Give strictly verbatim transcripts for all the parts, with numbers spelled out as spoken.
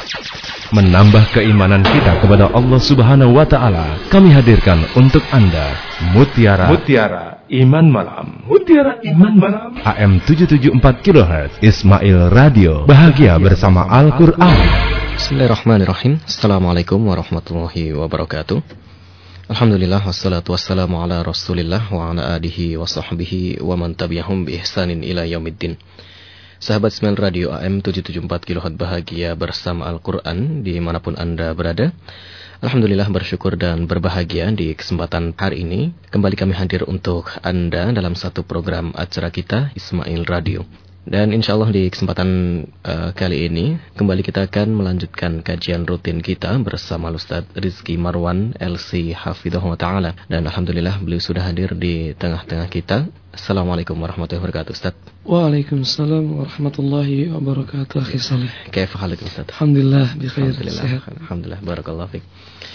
Menambah keimanan kita kepada Allah Subhanahu wa taala, kami hadirkan untuk Anda Mutiara Mutiara Iman Malam. Mutiara Iman Malam. A M tujuh tujuh empat kilohertz Ismail Radio. Bahagia bersama Al-Qur'an. Bismillahirrahmanirrahim. Assalamualaikum warahmatullahi wabarakatuh. Alhamdulillah wassalatu wassalamu ala Rasulillah wa ala alihi wa sahbihi wa man tabi'ahum bi ihsanin ila yaumiddin. Sahabat Ismail Radio A M tujuh tujuh empat kilohertz bahagia bersama Al-Quran dimanapun Anda berada. Alhamdulillah bersyukur dan berbahagia di kesempatan hari ini kembali kami hadir untuk Anda dalam satu program acara kita Ismail Radio. Dan insya Allah di kesempatan uh, kali ini kembali kita akan melanjutkan kajian rutin kita bersama Ustaz Rizky Marwan L C Hafidhahullah Ta'ala. Dan Alhamdulillah beliau sudah hadir di tengah-tengah kita. Assalamualaikum warahmatullahi wabarakatuh Ustaz. Waalaikumsalam warahmatullahi wabarakatuh. Akhi Saleh. Kaifa haluk Ustaz? Alhamdulillah bi khair. Alhamdulillah. Sehat. Alhamdulillah barakallahu fiik.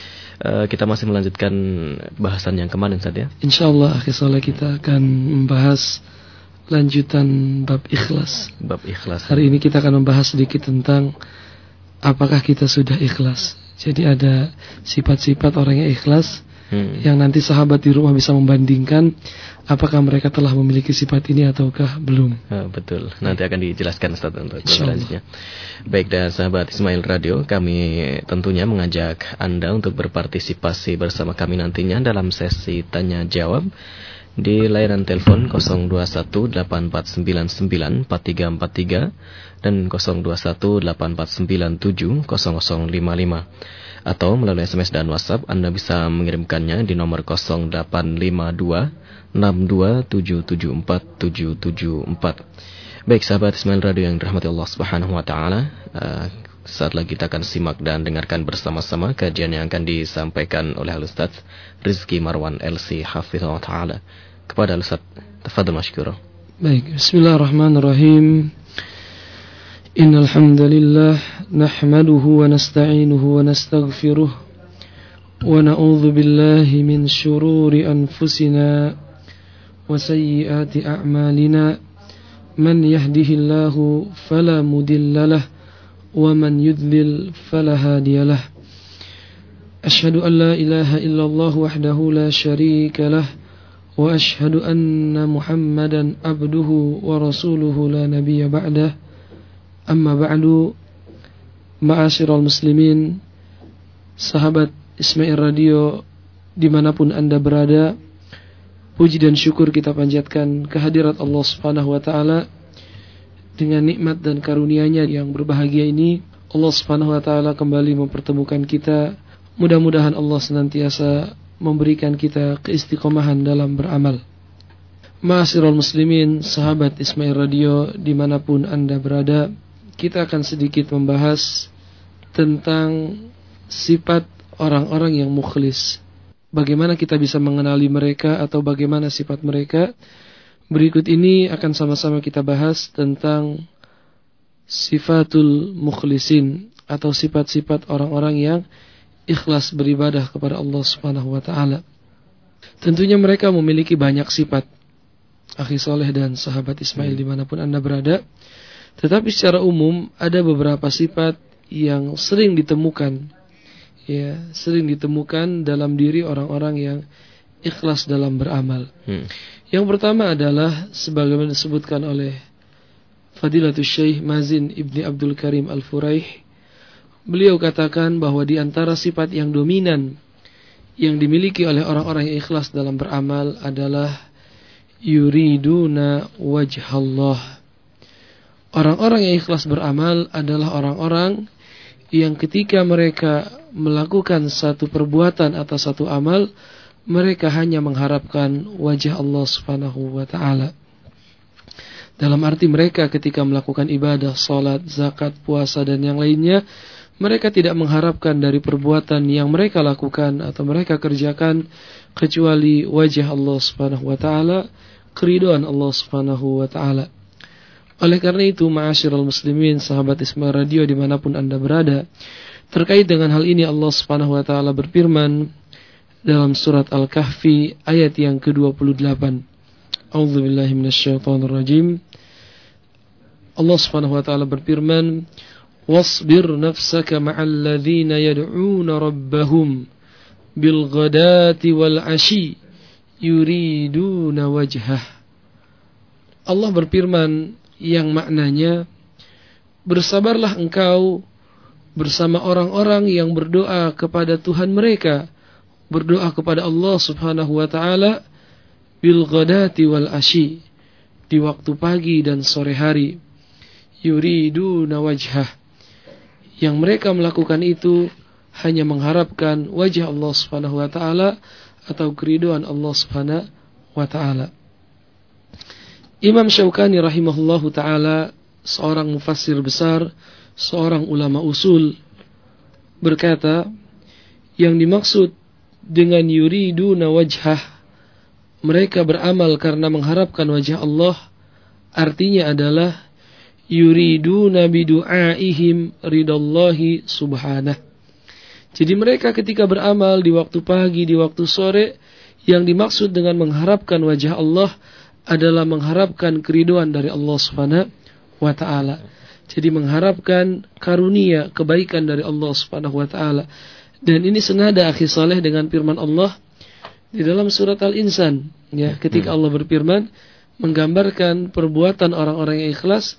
Uh, kita masih melanjutkan bahasan yang kemarin Ustaz ya. Insyaallah Akhi Saleh kita akan membahas lanjutan bab ikhlas. Bab ikhlas. Hari ini kita akan membahas sedikit tentang apakah kita sudah ikhlas. Jadi ada sifat-sifat orang yang ikhlas hmm. yang nanti sahabat di rumah bisa membandingkan apakah mereka telah memiliki sifat ini ataukah belum. Oh, betul. Nanti akan dijelaskan Ustaz untuk selanjutnya. Baik, dan sahabat Ismail Radio, kami tentunya mengajak Anda untuk berpartisipasi bersama kami nantinya dalam sesi tanya jawab di layanan telepon nol dua satu delapan empat sembilan sembilan empat tiga empat tiga dan nol dua satu delapan empat sembilan tujuh nol nol lima lima, atau melalui S M S dan WhatsApp Anda bisa mengirimkannya di nomor nol delapan lima dua enam dua tujuh tujuh empat tujuh tujuh empat. Baik sahabat Ismail Radio yang dirahmati Allah Subhanahu wa taala, uh, saat lagi kita akan simak dan dengarkan bersama-sama kajian yang akan disampaikan oleh Al-Ustaz Rizky Marwan L C Hafizahullah Ta'ala. Kepada Al-Ustaz, tafadhal mashkura. Baik, bismillahirrahmanirrahim. Innal hamdalillah nahmaduhu wa nasta'inuhu wa nastaghfiruh wa na'udzu billahi min shururi anfusina wa sayyiati a'malina. Man yahdihillahu fala mudilla lahu ومن يضلل فلا هادي له. أشهد أن لا إله إلا الله وحده لا شريك له وأشهد أن محمدا عبده ورسوله لا نبي بعده. أما بعد معاشر المسلمين, sahabat Ismail Radio dimanapun Anda berada, puji dan syukur kita panjatkan kehadirat Allah Subhanahu wa taala. Dengan nikmat dan karunia-Nya yang berbahagia ini, Allah Subhanahu wa taala kembali mempertemukan kita. Mudah-mudahan Allah senantiasa memberikan kita keistiqomahan dalam beramal. Ma'asyiral muslimin, sahabat Ismail Radio dimanapun Anda berada, kita akan sedikit membahas tentang sifat orang-orang yang mukhlis. Bagaimana kita bisa mengenali mereka atau bagaimana sifat mereka? Berikut ini akan sama-sama kita bahas tentang sifatul mukhlisin atau sifat-sifat orang-orang yang ikhlas beribadah kepada Allah Subhanahu wa taala. Tentunya mereka memiliki banyak sifat, akhi soleh dan sahabat Ismail dimanapun Anda berada. Tetapi secara umum ada beberapa sifat yang sering ditemukan, ya, sering ditemukan dalam diri orang-orang yang ikhlas dalam beramal. Hmm. Yang pertama adalah sebagaimana disebutkan oleh Fadilatul Syekh Mazin Ibni Abdul Karim Al-Furaih. Beliau katakan bahwa di antara sifat yang dominan yang dimiliki oleh orang-orang yang ikhlas dalam beramal adalah yuriduna wajhallah. Orang-orang yang ikhlas beramal adalah orang-orang yang ketika mereka melakukan satu perbuatan atau satu amal, mereka hanya mengharapkan wajah Allah Subhanahu wa taala. Dalam arti mereka ketika melakukan ibadah, salat, zakat, puasa dan yang lainnya, mereka tidak mengharapkan dari perbuatan yang mereka lakukan atau mereka kerjakan kecuali wajah Allah Subhanahu wa taala, keridhaan Allah Subhanahu wa taala. Oleh karena itu, ma'asyiral muslimin, sahabat Ismail Radio dimanapun Anda berada, terkait dengan hal ini Allah Subhanahu wa taala berfirman dalam surat Al-Kahfi ayat yang ke dua puluh delapan. A'udzubillahi minasyaitonir rajim. Allah Subhanahu wa taala berfirman, wasbir nafsaka ma'al ladzina yad'una rabbahum bil ghadati wal 'ashi yuriduna wajhah. Allah berfirman yang maknanya, bersabarlah engkau bersama orang-orang yang berdoa kepada Tuhan mereka, berdoa kepada Allah Subhanahu wa taala bil ghadati wal 'ashi, di waktu pagi dan sore hari. Yuriduna wajhah, yang mereka melakukan itu hanya mengharapkan wajah Allah Subhanahu wa taala atau keridhaan Allah Subhanahu wa taala. Imam Syaukani rahimahullahu taala, seorang mufassir besar, seorang ulama usul, berkata, yang dimaksud dengan yuriduna wajhah, mereka beramal karena mengharapkan wajah Allah, artinya adalah yuriduna bidu'aihim ridallahi subhanah. Jadi mereka ketika beramal di waktu pagi, di waktu sore, yang dimaksud dengan mengharapkan wajah Allah adalah mengharapkan keridhaan dari Allah Subhanahu wa taala. Jadi mengharapkan karunia, kebaikan dari Allah Subhanahu wa taala. Dan ini senada akhi saleh dengan firman Allah di dalam surat Al-Insan, ya, ketika Allah berfirman menggambarkan perbuatan orang-orang yang ikhlas,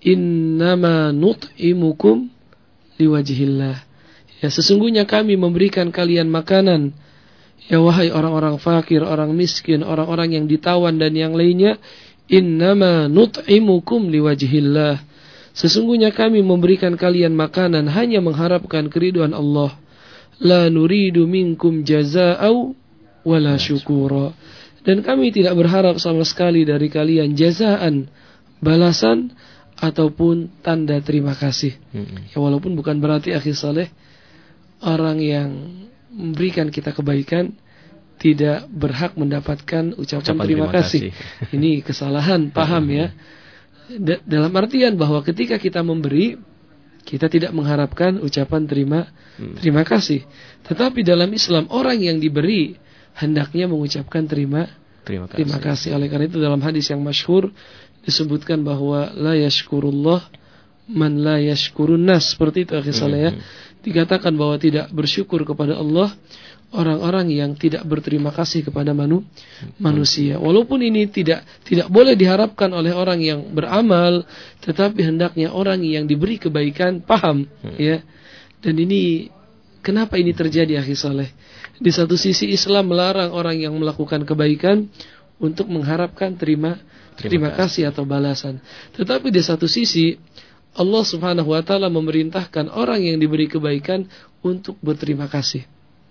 innama nut'imukum liwajhillah. Ya, sesungguhnya kami memberikan kalian makanan, ya wahai orang-orang fakir, orang miskin, orang-orang yang ditawan dan yang lainnya, innama nut'imukum liwajhillah. Sesungguhnya kami memberikan kalian makanan hanya mengharapkan keridhaan Allah. La nuridu minkum jazaa'u wala syukura. Dan kami tidak berharap sama sekali dari kalian jazaan, balasan ataupun tanda terima kasih. Ya, walaupun bukan berarti akhi saleh orang yang memberikan kita kebaikan tidak berhak mendapatkan ucapan, ucapan terima, terima kasih. kasih. Ini kesalahan paham ya. D- dalam artian bahwa ketika kita memberi, kita tidak mengharapkan ucapan terima terima kasih. Tetapi dalam Islam orang yang diberi hendaknya mengucapkan terima terima kasih. Terima kasih. Oleh karena itu dalam hadis yang masyhur disebutkan bahwa la yashkurullah man la yashkurun nas, seperti itu akhi saleh ya. Dikatakan bahwa tidak bersyukur kepada Allah orang-orang yang tidak berterima kasih kepada manu, manusia. Walaupun ini tidak tidak boleh diharapkan oleh orang yang beramal, tetapi hendaknya orang yang diberi kebaikan paham, ya. Dan ini kenapa ini terjadi akhi saleh? Di satu sisi Islam melarang orang yang melakukan kebaikan untuk mengharapkan terima terima kasih atau balasan. Tetapi di satu sisi Allah Subhanahu wa taala memerintahkan orang yang diberi kebaikan untuk berterima kasih.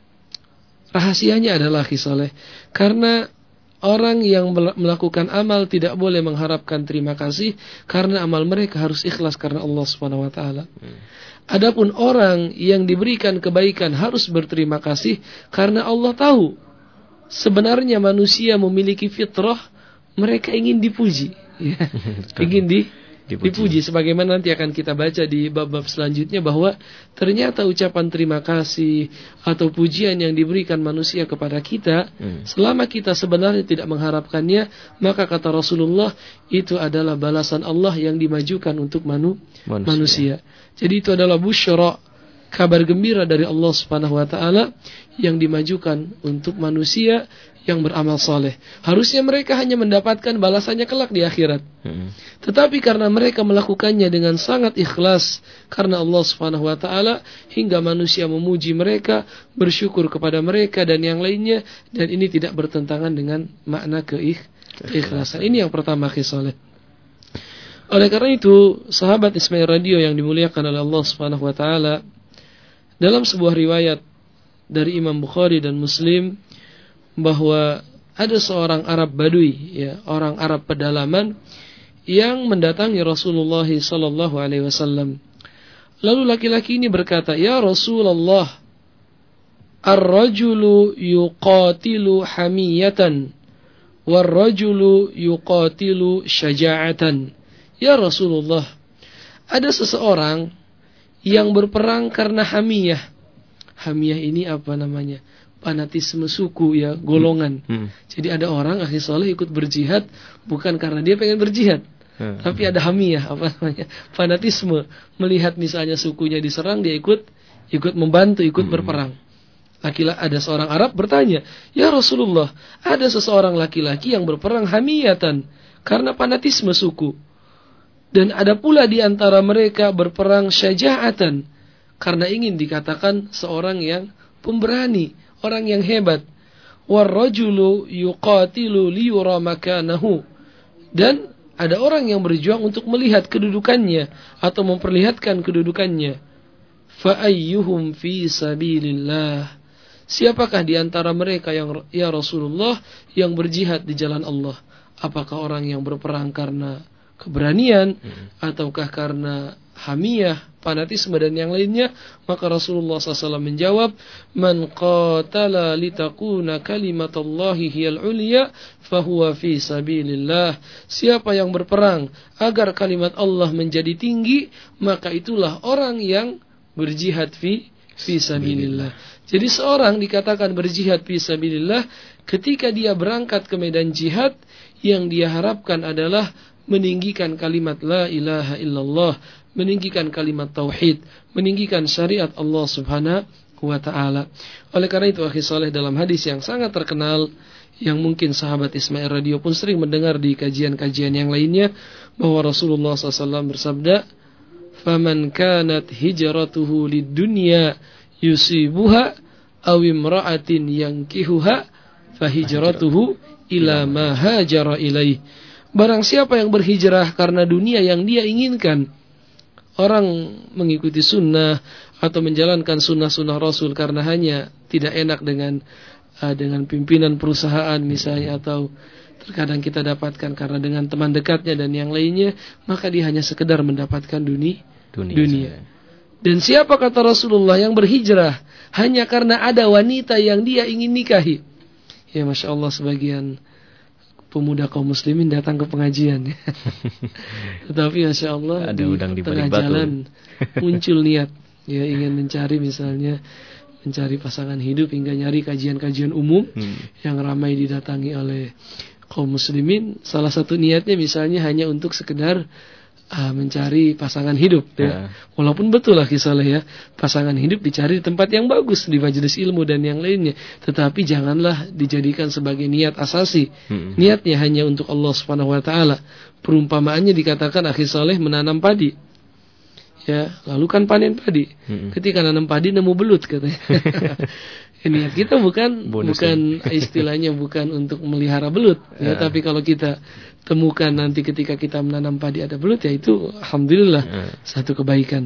Rahasianya adalah akhi saleh, karena orang yang melakukan amal tidak boleh mengharapkan terima kasih karena amal mereka harus ikhlas karena Allah Subhanahu wa taala. Adapun orang yang diberikan kebaikan harus berterima kasih karena Allah tahu sebenarnya manusia memiliki fitrah, mereka ingin dipuji, ya. ingin di Dipuji. dipuji sebagaimana nanti akan kita baca di bab-bab selanjutnya, bahwa ternyata ucapan terima kasih atau pujian yang diberikan manusia kepada kita, hmm. selama kita sebenarnya tidak mengharapkannya, maka kata Rasulullah itu adalah balasan Allah yang dimajukan untuk manu, manusia. manusia. Jadi itu adalah busyra, kabar gembira dari Allah Subhanahu wa taala yang dimajukan untuk manusia yang beramal saleh. Harusnya mereka hanya mendapatkan balasannya kelak di akhirat. Hmm. Tetapi karena mereka melakukannya dengan sangat ikhlas karena Allah Subhanahu wa taala, hingga manusia memuji mereka, bersyukur kepada mereka dan yang lainnya, dan ini tidak bertentangan dengan makna keikh- keikhlasan. Ini yang pertama akhi saleh. Oleh karena itu, sahabat Ismail Radio yang dimuliakan oleh Allah Subhanahu wa taala, dalam sebuah riwayat dari Imam Bukhari dan Muslim, bahwa ada seorang Arab Badui, ya, orang Arab pedalaman yang mendatangi Rasulullah sallallahu alaihi wasallam. Lalu laki-laki ini berkata, "Ya Rasulullah, ar-rajulu yuqatilu hamiyatan war-rajulu yuqatilu syaja'atan." Ya Rasulullah, ada seseorang yang berperang karena hamiyah. Hamiyah ini apa namanya? Fanatisme suku, ya, golongan. Hmm. Hmm. Jadi ada orang akhi saleh ikut berjihad bukan karena dia pengen berjihad, Hmm. Tapi ada hamiyah, apa namanya, fanatisme. Melihat misalnya sukunya diserang, dia ikut ikut membantu, ikut hmm. berperang. Laki-laki, ada seorang Arab bertanya, "Ya Rasulullah, ada seseorang laki-laki yang berperang hamiyatan karena fanatisme suku. Dan ada pula di antara mereka berperang syaja'atan karena ingin dikatakan seorang yang pemberani, orang yang hebat. Warrajulu yuqatilu liyura makanahu." Dan ada orang yang berjuang untuk melihat kedudukannya atau memperlihatkan kedudukannya. Fa ayyuhum fi sabilillah. Siapakah di antara mereka yang, ya Rasulullah, yang berjihad di jalan Allah? Apakah orang yang berperang karena keberanian hmm. ataukah karena hamiyah, fanatisme dan yang lainnya? Maka Rasulullah shallallahu alaihi wasallam menjawab, "Man qatala litakuna kalimatullahi hiyal ulya fahuwa fi sabilillah." Siapa yang berperang agar kalimat Allah menjadi tinggi, maka itulah orang yang berjihad fi fi sabilillah. Jadi seorang dikatakan berjihad fi sabilillah ketika dia berangkat ke medan jihad, yang dia harapkan adalah meninggikan kalimat la ilaha illallah, meninggikan kalimat tauhid, meninggikan syariat Allah Subhanahu wa taala. Oleh karena itu, akhi saleh, dalam hadis yang sangat terkenal yang mungkin sahabat Ismail Radio pun sering mendengar di kajian-kajian yang lainnya, bahwa Rasulullah shallallahu alaihi wasallam bersabda, "Faman kanat hijratuhu lid-dunya yusibuha aw imra'atin yankihuha fahijratuhu ila ma hajara ilaih." Barang siapa yang berhijrah karena dunia yang dia inginkan, orang mengikuti sunnah atau menjalankan sunnah-sunnah Rasul karena hanya tidak enak dengan uh, dengan pimpinan perusahaan misalnya, atau terkadang kita dapatkan karena dengan teman dekatnya dan yang lainnya, maka dia hanya sekedar mendapatkan dunia. dunia. dunia. Dan siapa, kata Rasulullah, yang berhijrah hanya karena ada wanita yang dia ingin nikahi? Ya, Masya Allah, sebagian pemuda kaum muslimin datang ke pengajian. Tetapi Masya Allah, ada di udang di tengah batu. jalan muncul niat, ya, ingin mencari misalnya mencari pasangan hidup, hingga nyari kajian-kajian umum hmm. yang ramai didatangi oleh kaum muslimin. Salah satu niatnya misalnya hanya untuk sekedar Uh, mencari pasangan hidup, ya. Ya. Walaupun betul lah kisahnya, ya, pasangan hidup dicari di tempat yang bagus, di majelis ilmu dan yang lainnya. Tetapi janganlah dijadikan sebagai niat asasi. Hmm. Niatnya hanya untuk Allah Subhanahu Wa Taala. Perumpamaannya dikatakan akhi saleh menanam padi. Ya, lalu kan panen padi. Hmm. Ketika nanam padi nemu belut katanya. Niat kita bukan Bonus bukan ya. Istilahnya bukan untuk melihara belut, ya, ya. Tapi kalau kita temukan nanti ketika kita menanam padi ada belut, ya itu alhamdulillah ya. Satu kebaikan.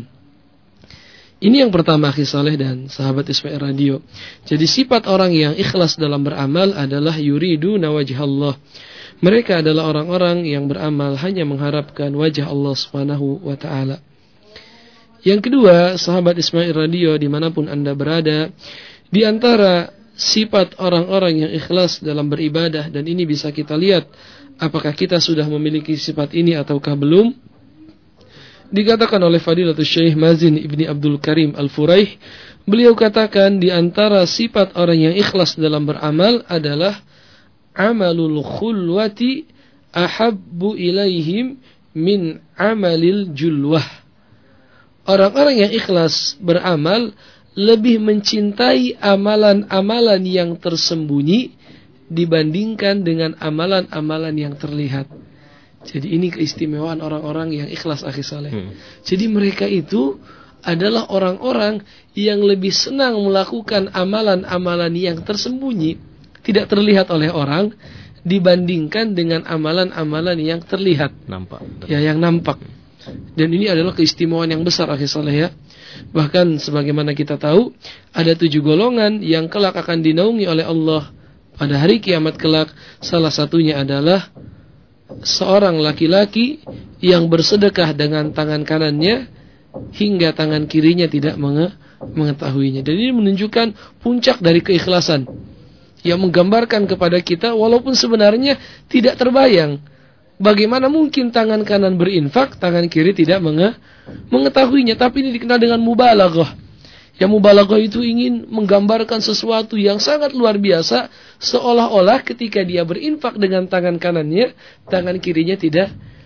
Ini yang pertama, akhi saleh dan sahabat Ismail Radio. Jadi sifat orang yang ikhlas dalam beramal adalah yuriduna wajhallah. Mereka adalah orang-orang yang beramal hanya mengharapkan wajah Allah Subhanahu wa taala. Yang kedua, sahabat Ismail Radio dimanapun Anda berada, di antara sifat orang-orang yang ikhlas dalam beribadah, dan ini bisa kita lihat apakah kita sudah memiliki sifat ini ataukah belum. Dikatakan oleh Fadilatul Syekh Mazin Ibni Abdul Karim Al-Furaih, beliau katakan di antara sifat orang yang ikhlas dalam beramal adalah amalul khulwati ahabbu ilaihim min amalil julwah. Orang-orang yang ikhlas beramal lebih mencintai amalan-amalan yang tersembunyi dibandingkan dengan amalan-amalan yang terlihat. Jadi ini keistimewaan orang-orang yang ikhlas, akhi saleh. Hmm. Jadi mereka itu adalah orang-orang yang lebih senang melakukan amalan-amalan yang tersembunyi, tidak terlihat oleh orang, dibandingkan dengan amalan-amalan yang terlihat. Nampak. Ya, yang nampak. Dan ini adalah keistimewaan yang besar, akhi saleh, ya. Bahkan sebagaimana kita tahu, ada tujuh golongan yang kelak akan dinaungi oleh Allah pada hari kiamat kelak. Salah satunya adalah seorang laki-laki yang bersedekah dengan tangan kanannya hingga tangan kirinya tidak mengetahuinya. Dan ini menunjukkan puncak dari keikhlasan, yang menggambarkan kepada kita walaupun sebenarnya tidak terbayang bagaimana mungkin tangan kanan berinfak, tangan kiri tidak menge- mengetahuinya. Tapi ini dikenal dengan mubalaghah. Yang mubalaghah itu ingin menggambarkan sesuatu yang sangat luar biasa, seolah-olah ketika dia berinfak dengan tangan kanannya, tangan kirinya tidak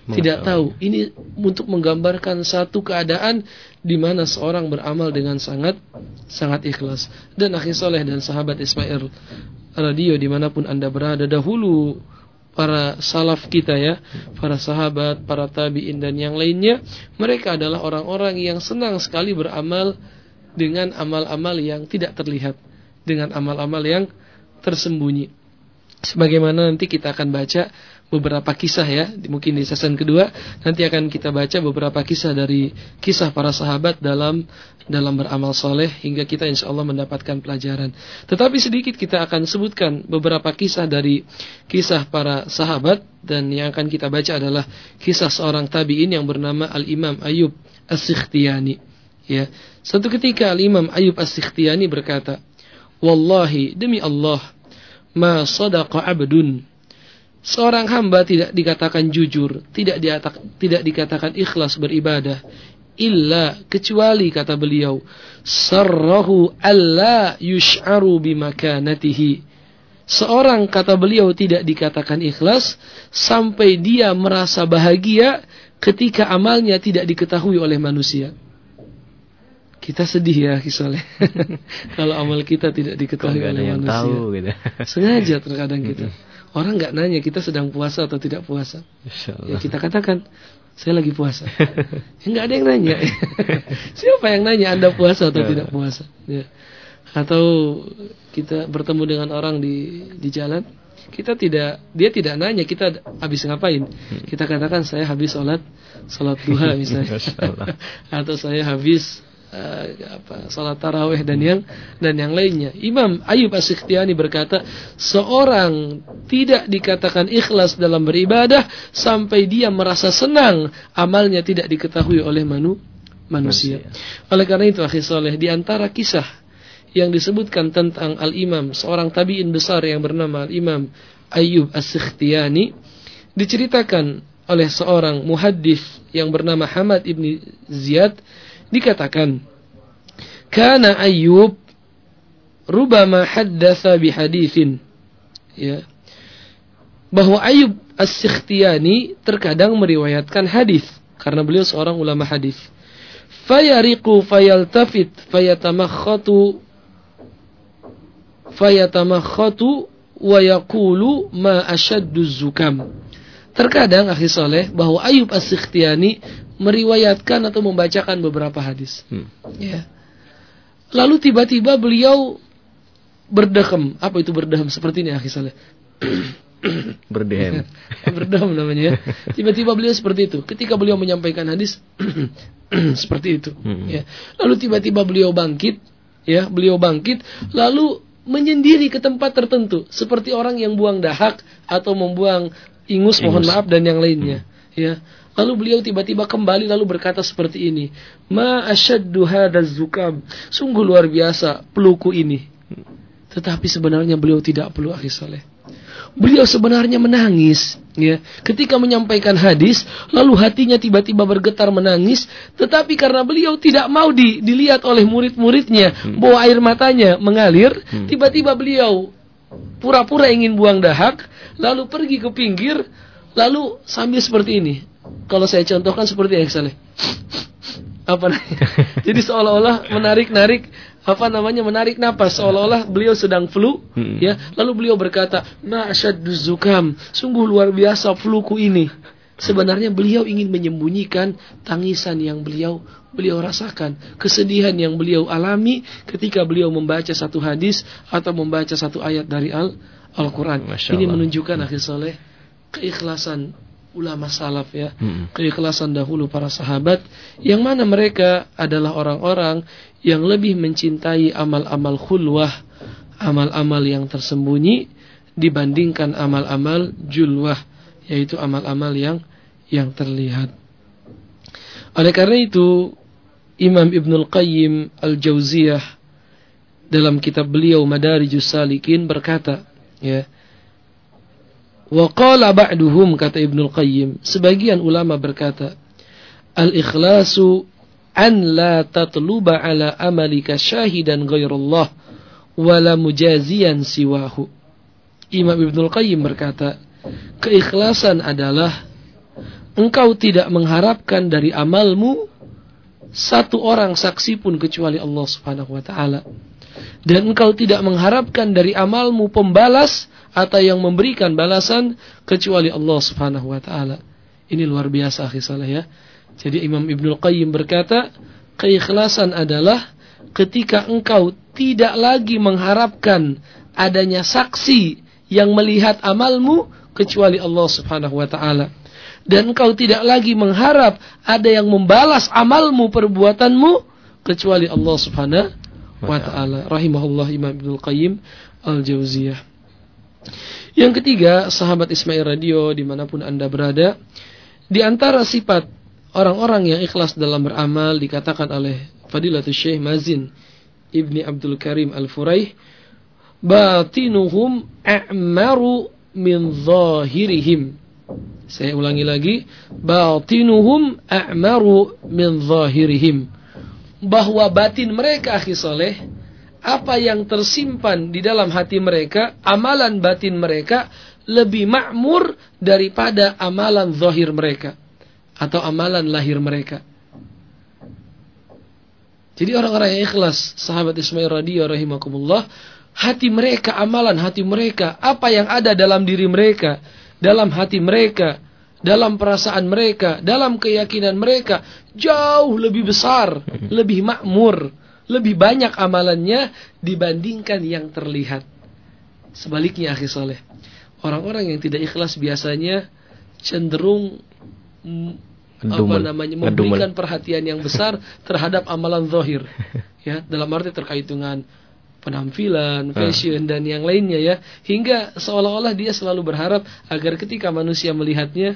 tidak tahu. Ini untuk menggambarkan satu keadaan di mana seorang beramal dengan sangat sangat ikhlas. Dan akhi soleh dan sahabat Ismail Radio dimanapun anda berada, dahulu para salaf kita ya, para sahabat, para tabi'in dan yang lainnya, mereka adalah orang-orang yang senang sekali beramal dengan amal-amal yang tidak terlihat, dengan amal-amal yang tersembunyi. Sebagaimana nanti kita akan baca beberapa kisah ya, mungkin di season kedua nanti akan kita baca beberapa kisah dari kisah para sahabat dalam dalam beramal soleh hingga kita insya Allah mendapatkan pelajaran. Tetapi sedikit kita akan sebutkan beberapa kisah dari kisah para sahabat, dan yang akan kita baca adalah kisah seorang tabi'in yang bernama Al-Imam Ayyub As-Sikhtiyani. Ya, suatu ketika Al-Imam Ayyub As-Sikhtiyani berkata, "Wallahi, demi Allah, ma sadaqa abdun." Seorang hamba tidak dikatakan jujur, tidak diatak, tidak dikatakan ikhlas beribadah, illa kecuali kata beliau, sarrahu alla yush'aru bimakanatihi. Seorang kata beliau tidak dikatakan ikhlas sampai dia merasa bahagia ketika amalnya tidak diketahui oleh manusia. Kita sedih ya kisahnya kalau amal kita tidak diketahui oleh manusia. Tahu, gitu. Sengaja terkadang kita. Orang nggak nanya kita sedang puasa atau tidak puasa. Ya kita katakan saya lagi puasa. Ya, nggak ada yang nanya. Siapa yang nanya Anda puasa atau tidak puasa? Ya. Atau kita bertemu dengan orang di di jalan, kita tidak dia tidak nanya kita habis ngapain. Kita katakan saya habis sholat sholat duha misalnya, atau saya habis Uh, apa, salat tarawih dan yang dan yang lainnya. Imam Ayyub As-Sikhtiyani berkata, seorang tidak dikatakan ikhlas dalam beribadah sampai dia merasa senang amalnya tidak diketahui oleh manu, manusia. manusia. Oleh karena itu, akhi saleh, di antara kisah yang disebutkan tentang Al-Imam, seorang tabi'in besar yang bernama Al-Imam Ayyub As-Sikhtiyani, diceritakan oleh seorang muhaddits yang bernama Hamad ibn Ziyad. Dikatakan, kana Ayyub rubama haddatsa bihaditsin, ya, bahwa Ayyub As-Sikhtiyani terkadang meriwayatkan hadis karena beliau seorang ulama hadis. Fayariqu fayaltafit fayatamakhatu fayatamakhatu wa yaqulu ma ashaddu zukam. Terkadang akhi saleh bahwa Ayyub As-Sikhtiyani meriwayatkan atau membacakan beberapa hadis. Hmm. Ya. Lalu tiba-tiba beliau berdehem. Apa itu berdehem? Seperti ini akhi saleh. Berdehem. Berdehem namanya ya. Tiba-tiba beliau seperti itu. Ketika beliau menyampaikan hadis seperti itu. Hmm. Ya. Lalu tiba-tiba beliau bangkit, ya, beliau bangkit lalu menyendiri ke tempat tertentu seperti orang yang buang dahak atau membuang ingus, ingus. mohon maaf dan yang lainnya. Hmm. Ya. Lalu beliau tiba-tiba kembali lalu berkata seperti ini, ma asyaddu hadzal zukam, sungguh luar biasa peluku ini. Tetapi sebenarnya beliau tidak perlu, akhi saleh. Beliau sebenarnya menangis, ya, ketika menyampaikan hadis, lalu hatinya tiba-tiba bergetar menangis, tetapi karena beliau tidak mau di, dilihat oleh murid-muridnya hmm. bahwa air matanya mengalir, hmm. tiba-tiba beliau pura-pura ingin buang dahak, lalu pergi ke pinggir, lalu sambil seperti ini. Kalau saya contohkan seperti yang saleh. Apa namanya? Jadi seolah-olah menarik-narik apa namanya menarik napas, seolah-olah beliau sedang flu, hmm. ya. Lalu beliau berkata, "Ma asyaddu zukam, sungguh luar biasa fluku ini." Sebenarnya beliau ingin menyembunyikan tangisan yang beliau beliau rasakan, kesedihan yang beliau alami ketika beliau membaca satu hadis atau membaca satu ayat dari Al Al-Qur'an. Ini menunjukkan akhi saleh keikhlasan ulama salaf, ya, hmm. keikhlasan dahulu para sahabat, yang mana mereka adalah orang-orang yang lebih mencintai amal-amal khulwah, amal-amal yang tersembunyi dibandingkan amal-amal julwah, yaitu amal-amal yang yang terlihat. Oleh karena itu Imam Ibnul Qayyim Al-Jauziyah dalam kitab beliau Madarijus Salikin berkata, ya, wa qala ba'duhum, kata Ibnul Qayyim, sebagian ulama berkata, al-ikhlasu an la tatluba ala amalika syahidan ghairallah wala mujaziyan siwahu. Imam Ibnul Qayyim berkata, keikhlasan adalah engkau tidak mengharapkan dari amalmu satu orang saksi pun kecuali Allah Subhanahu wa taala. Dan engkau tidak mengharapkan dari amalmu pembalas atau yang memberikan balasan kecuali Allah Subhanahu wa taala. Ini luar biasa akhi saleh ya. Jadi Imam Ibnul Qayyim berkata, keikhlasan adalah ketika engkau tidak lagi mengharapkan adanya saksi yang melihat amalmu kecuali Allah Subhanahu wa taala. Dan engkau tidak lagi mengharap ada yang membalas amalmu, perbuatanmu kecuali Allah Subhanahu wa taala. Rahimahullah Imam Ibnul Qayyim Al-Jauziyah. Yang ketiga, sahabat Ismail Radio dimanapun Anda berada, di antara sifat orang-orang yang ikhlas dalam beramal dikatakan oleh Fadilatul Syekh Mazin Ibni Abdul Karim Al-Furaih, batinuhum a'maru min zahirihim. Saya ulangi lagi, batinuhum a'maru min zahirihim. Bahwa batin mereka akhi soleh, apa yang tersimpan di dalam hati mereka, amalan batin mereka lebih makmur daripada amalan zahir mereka atau amalan lahir mereka. Jadi orang-orang yang ikhlas, sahabat Ismail Radio rahimakumullah, hati mereka, amalan hati mereka, apa yang ada dalam diri mereka, dalam hati mereka, dalam perasaan mereka, dalam keyakinan mereka, jauh lebih besar, lebih makmur, lebih banyak amalannya dibandingkan yang terlihat. Sebaliknya akhi soleh, orang-orang yang tidak ikhlas biasanya cenderung Ngedumel. apa namanya memberikan Ngedumel. perhatian yang besar terhadap amalan zahir, ya, dalam arti terkait dengan penampilan, fashion dan yang lainnya ya, hingga seolah-olah dia selalu berharap agar ketika manusia melihatnya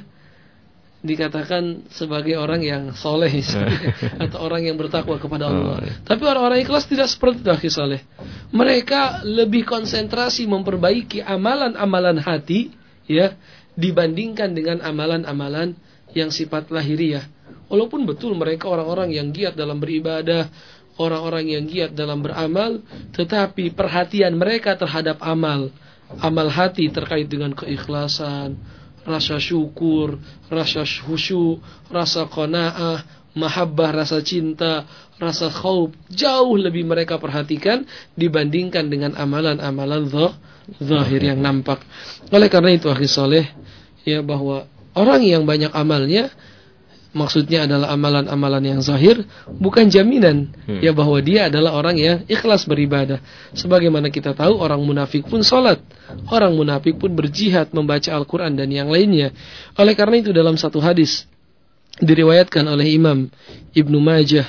dikatakan sebagai orang yang soleh atau orang yang bertakwa kepada Allah. Tapi orang-orang ikhlas tidak seperti itu akhi soleh. Mereka lebih konsentrasi memperbaiki amalan-amalan hati ya dibandingkan dengan amalan-amalan yang sifat lahiriah. Walaupun betul mereka orang-orang yang giat dalam beribadah, orang-orang yang giat dalam beramal, tetapi perhatian mereka terhadap amal, amal hati terkait dengan keikhlasan, rasa syukur, rasa khusyuk, rasa qanaah, mahabbah, rasa cinta, rasa khauf, jauh lebih mereka perhatikan dibandingkan dengan amalan-amalan zahir yang nampak. Oleh karena itu akhi soleh, ya, bahwa orang yang banyak amalnya, maksudnya adalah amalan-amalan yang zahir, bukan jaminan hmm. ya bahwa dia adalah orang yang ikhlas beribadah. Sebagaimana kita tahu, orang munafik pun salat, orang munafik pun berjihad, membaca Al-Quran dan yang lainnya. Oleh karena itu dalam satu hadis diriwayatkan oleh Imam Ibnu Majah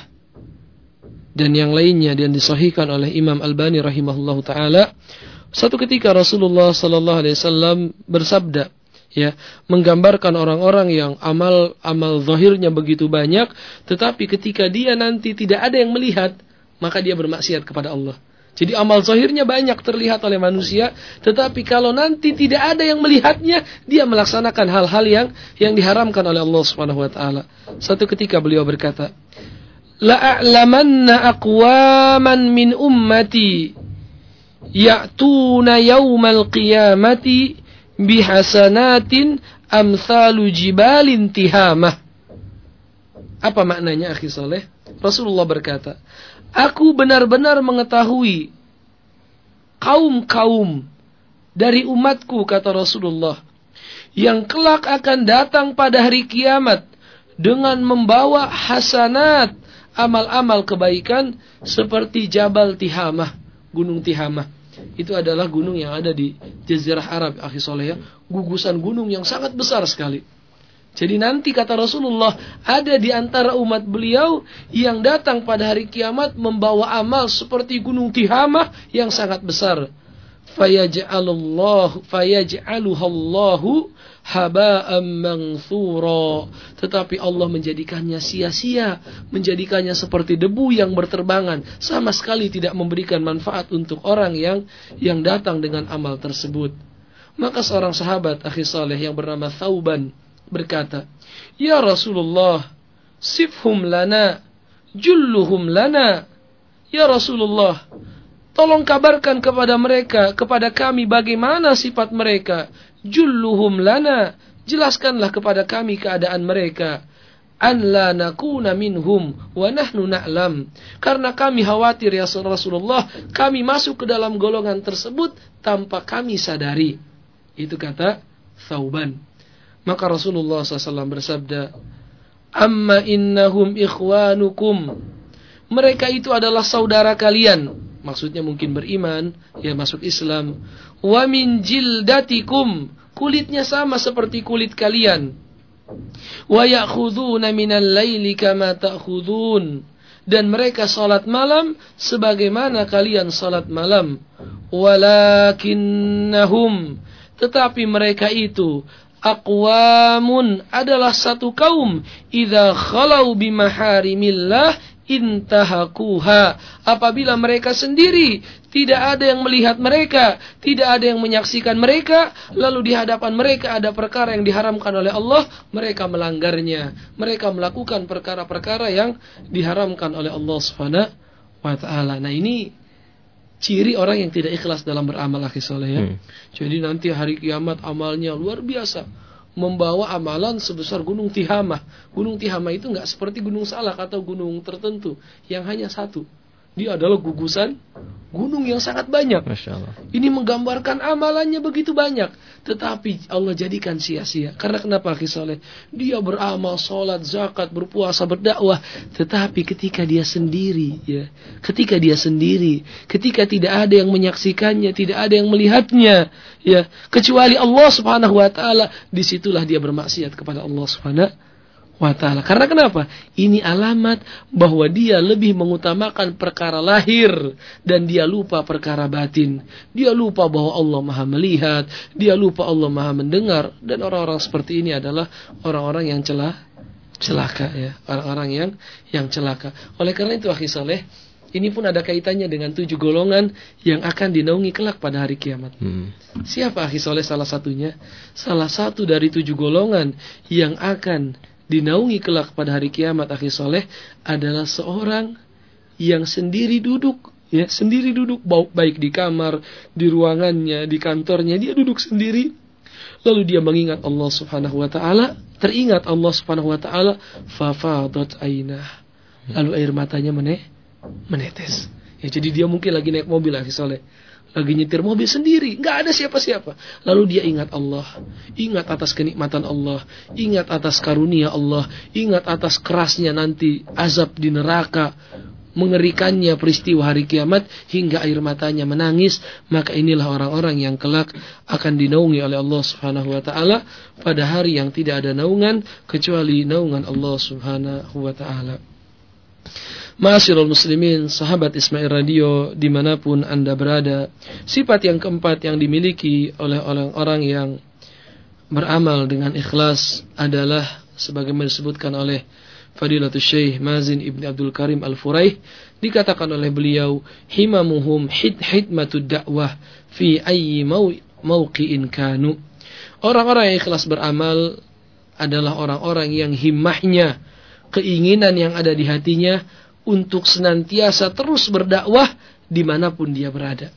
dan yang lainnya dan disahihkan oleh Imam Albani rahimahullahu taala, satu ketika Rasulullah sallallahu alaihi wasallam bersabda, ya, menggambarkan orang-orang yang amal-amal zahirnya begitu banyak, tetapi ketika dia nanti tidak ada yang melihat, maka dia bermaksiat kepada Allah. Jadi amal zahirnya banyak terlihat oleh manusia, tetapi kalau nanti tidak ada yang melihatnya, dia melaksanakan hal-hal yang yang diharamkan oleh Allah Subhanahu wa taala. Satu ketika beliau berkata, "La a'lamanna aqwaman min ummati ya'tuna yaumal qiyamati bihasanatin amsalu jibalin tihamah." Apa maknanya akhi soleh? Rasulullah berkata, aku benar-benar mengetahui kaum-kaum dari umatku, kata Rasulullah, yang kelak akan datang pada hari kiamat dengan membawa hasanat, amal-amal kebaikan seperti Jabal Tihamah, Gunung Tihamah. Itu adalah gunung yang ada di Jazirah Arab, akhi soleh, ya, gugusan gunung yang sangat besar sekali. Jadi nanti kata Rasulullah, ada di antara umat beliau yang datang pada hari kiamat membawa amal seperti gunung Tihamah yang sangat besar. Fayaj'alullahu fayaj'aluhallahu haba'an mansura. Tetapi Allah menjadikannya sia-sia, menjadikannya seperti debu yang berterbangan, sama sekali tidak memberikan manfaat untuk orang yang yang datang dengan amal tersebut. Maka seorang sahabat akhi saleh yang bernama Thauban berkata, "Ya Rasulullah, sifhum lana, julluhum lana." Ya Rasulullah, tolong kabarkan kepada mereka, kepada kami bagaimana sifat mereka. Julluhum lana, jelaskanlah kepada kami keadaan mereka. An la nakuna minhum wa nahnu na'lam. Karena kami khawatir ya Rasulullah, kami masuk ke dalam golongan tersebut tanpa kami sadari. Itu kata Thauban. Maka Rasulullah shallallahu alaihi wasallam bersabda, amma innahum ikhwanukum. Mereka itu adalah saudara kalian. Maksudnya mungkin beriman, ya masuk Islam. Wa min jildatikum. Kulitnya sama seperti kulit kalian. Wa ya'khuduna minal laili kama ta'khudun. Dan mereka salat malam sebagaimana kalian salat malam. Walakinnahum, tetapi mereka itu aqwamun, adalah satu kaum, idza khalau bimaharimillah intahakuha. Apabila mereka sendiri, tidak ada yang melihat mereka, tidak ada yang menyaksikan mereka, lalu di hadapan mereka ada perkara yang diharamkan oleh Allah, mereka melanggarnya. Mereka melakukan perkara-perkara yang diharamkan oleh Allah Subhanahu wa taala. Nah, ini ciri orang yang tidak ikhlas dalam beramal, akhi soleh ya. Hmm. Jadi nanti hari kiamat amalnya luar biasa, membawa amalan sebesar gunung Tihamah. Gunung Tihamah itu nggak seperti gunung Salak atau gunung tertentu yang hanya satu. Dia adalah gugusan gunung yang sangat banyak. Masya Allah. Ini menggambarkan amalannya begitu banyak, tetapi Allah jadikan sia-sia. Karena kenapa, akhi soleh? Dia beramal, sholat, zakat, berpuasa, berdakwah, tetapi ketika dia sendiri, ya, ketika dia sendiri, ketika tidak ada yang menyaksikannya, tidak ada yang melihatnya, ya, kecuali Allah Subhanahu Wa Taala, disitulah dia bermaksiat kepada Allah Subhanahu wa ta'ala. Karena kenapa? Ini alamat bahwa dia lebih mengutamakan perkara lahir dan dia lupa perkara batin. Dia lupa bahwa Allah Maha melihat, dia lupa Allah Maha mendengar, dan orang-orang seperti ini adalah orang-orang yang celah, celaka ya, orang-orang yang yang celaka. Oleh karena itu, akhi saleh, ini pun ada kaitannya dengan tujuh golongan yang akan dinaungi kelak pada hari kiamat. Hmm. Siapa, akhi saleh, salah satunya? Salah satu dari tujuh golongan yang akan dinaungi kelak pada hari kiamat, akhi soleh, adalah seorang yang sendiri duduk, ya, sendiri duduk, baik di kamar, di ruangannya, di kantornya, dia duduk sendiri. Lalu dia mengingat Allah Subhanahu wa taala, teringat Allah Subhanahu wa taala, fafadat ainah. Lalu air matanya menetes. Ya, jadi dia mungkin lagi naik mobil, akhi soleh, lagi nyetir mobil sendiri, nggak ada siapa-siapa. Lalu dia ingat Allah, ingat atas kenikmatan Allah, ingat atas karunia Allah, ingat atas kerasnya nanti azab di neraka, mengerikannya peristiwa hari kiamat, hingga air matanya menangis. Maka inilah orang-orang yang kelak akan dinaungi oleh Allah Subhanahu wa taala pada hari yang tidak ada naungan kecuali naungan Allah Subhanahu wa taala. Ma'asyiral muslimin, sahabat Ismail Radio dimanapun Anda berada, sifat yang keempat yang dimiliki oleh orang-orang yang beramal dengan ikhlas adalah sebagaimana disebutkan oleh Fadilatul Syekh Mazin Ibn Abdul Karim Al-Furaih, dikatakan oleh beliau, himamuhum hid hidmatud da'wah fi ayyi mawqi'in kanu. Orang-orang yang ikhlas beramal adalah orang-orang yang himmahnya, keinginan yang ada di hatinya untuk senantiasa terus berdakwah dimanapun dia berada.